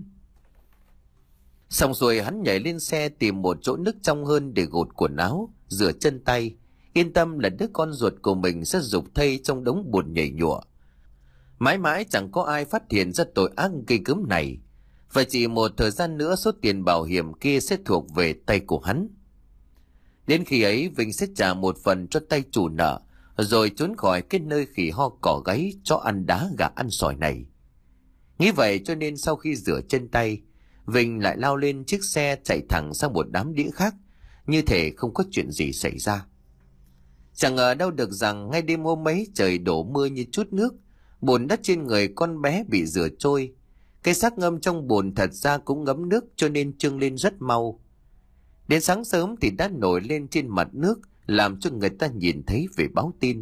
Xong rồi hắn nhảy lên xe tìm một chỗ nước trong hơn để gột quần áo, rửa chân tay, yên tâm là đứa con ruột của mình sẽ dục thây trong đống bùn nhảy nhụa. Mãi mãi chẳng có ai phát hiện ra tội ác gây gớm này, và chỉ một thời gian nữa số tiền bảo hiểm kia sẽ thuộc về tay của hắn. Đến khi ấy Vinh sẽ trả một phần cho tay chủ nợ, rồi trốn khỏi cái nơi khỉ ho cỏ gáy, chó ăn đá gà ăn sỏi này. Nghĩ vậy cho nên sau khi rửa chân tay, Vinh lại lao lên chiếc xe chạy thẳng sang một đám đĩa khác, như thể không có chuyện gì xảy ra. Chẳng ngờ đâu được rằng ngay đêm hôm ấy trời đổ mưa như chút nước, bùn đất trên người con bé bị rửa trôi. Cái xác ngâm trong bùn thật ra cũng ngấm nước cho nên trưng lên rất mau. Đến sáng sớm thì đã nổi lên trên mặt nước, làm cho người ta nhìn thấy về báo tin.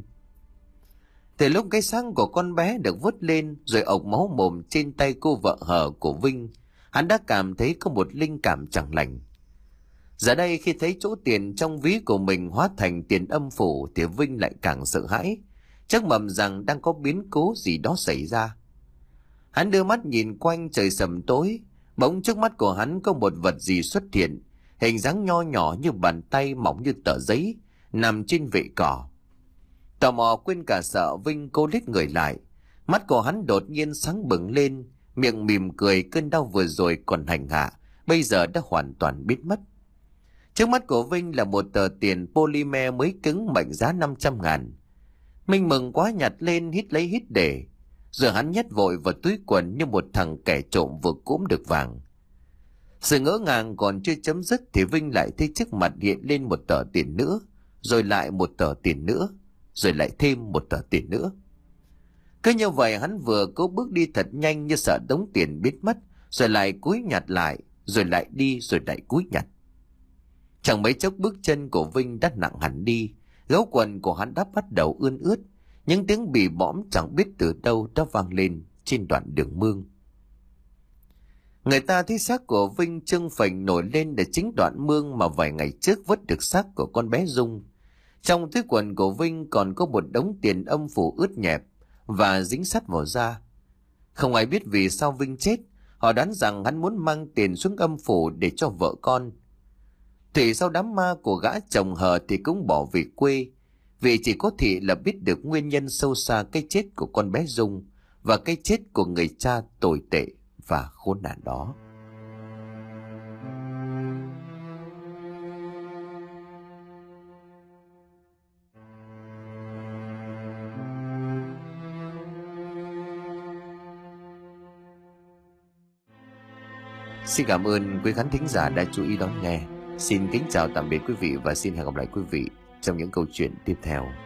Từ lúc cái xác của con bé được vớt lên rồi ộc máu mồm trên tay cô vợ hờ của Vinh, hắn đã cảm thấy có một linh cảm chẳng lành. Giờ đây khi thấy chỗ tiền trong ví của mình hóa thành tiền âm phủ thì Vinh lại càng sợ hãi, chắc mầm rằng đang có biến cố gì đó xảy ra. Hắn đưa mắt nhìn quanh, trời sầm tối, bỗng trước mắt của hắn có một vật gì xuất hiện, hình dáng nho nhỏ như bàn tay, mỏng như tờ giấy, nằm trên vệ cỏ. Tò mò quên cả sợ, Vinh cố lít người lại, mắt của hắn đột nhiên sáng bừng lên, miệng mỉm cười, cơn đau vừa rồi còn hành hạ bây giờ đã hoàn toàn biến mất. Trước mắt của Vinh là một tờ tiền polymer mới cứng mệnh giá năm trăm ngàn. Minh mừng quá nhặt lên hít lấy hít để, rồi hắn nhét vội vào túi quần như một thằng kẻ trộm vừa cúm được vàng. Sự ngỡ ngàng còn chưa chấm dứt thì Vinh lại thấy trước mặt hiện lên một tờ tiền nữa, rồi lại một tờ tiền nữa, rồi lại thêm một tờ tiền nữa. Cứ như vậy hắn vừa cố bước đi thật nhanh như sợ đống tiền biến mất, rồi lại cúi nhặt lại, rồi lại đi, rồi lại cúi nhặt. Chẳng mấy chốc bước chân của Vinh đã nặng hẳn đi, gấu quần của hắn đã bắt đầu ươn ướt, những tiếng bì bõm chẳng biết từ đâu đã vang lên trên đoạn đường mương. Người ta thấy xác của Vinh trưng phình nổi lên để chính đoạn mương mà vài ngày trước vớt được xác của con bé Dung. Trong túi quần của Vinh còn có một đống tiền âm phủ ướt nhẹp và dính sắt vào da. Không ai biết vì sao Vinh chết, họ đoán rằng hắn muốn mang tiền xuống âm phủ để cho vợ con. Thủy sau đám ma của gã chồng hờ thì cũng bỏ về quê, vì chỉ có Thị là biết được nguyên nhân sâu xa cái chết của con bé Dung và cái chết của người cha tồi tệ và khốn nạn đó. Xin cảm ơn quý khán thính giả đã chú ý đón nghe. Xin kính chào tạm biệt quý vị và xin hẹn gặp lại quý vị trong những câu chuyện tiếp theo.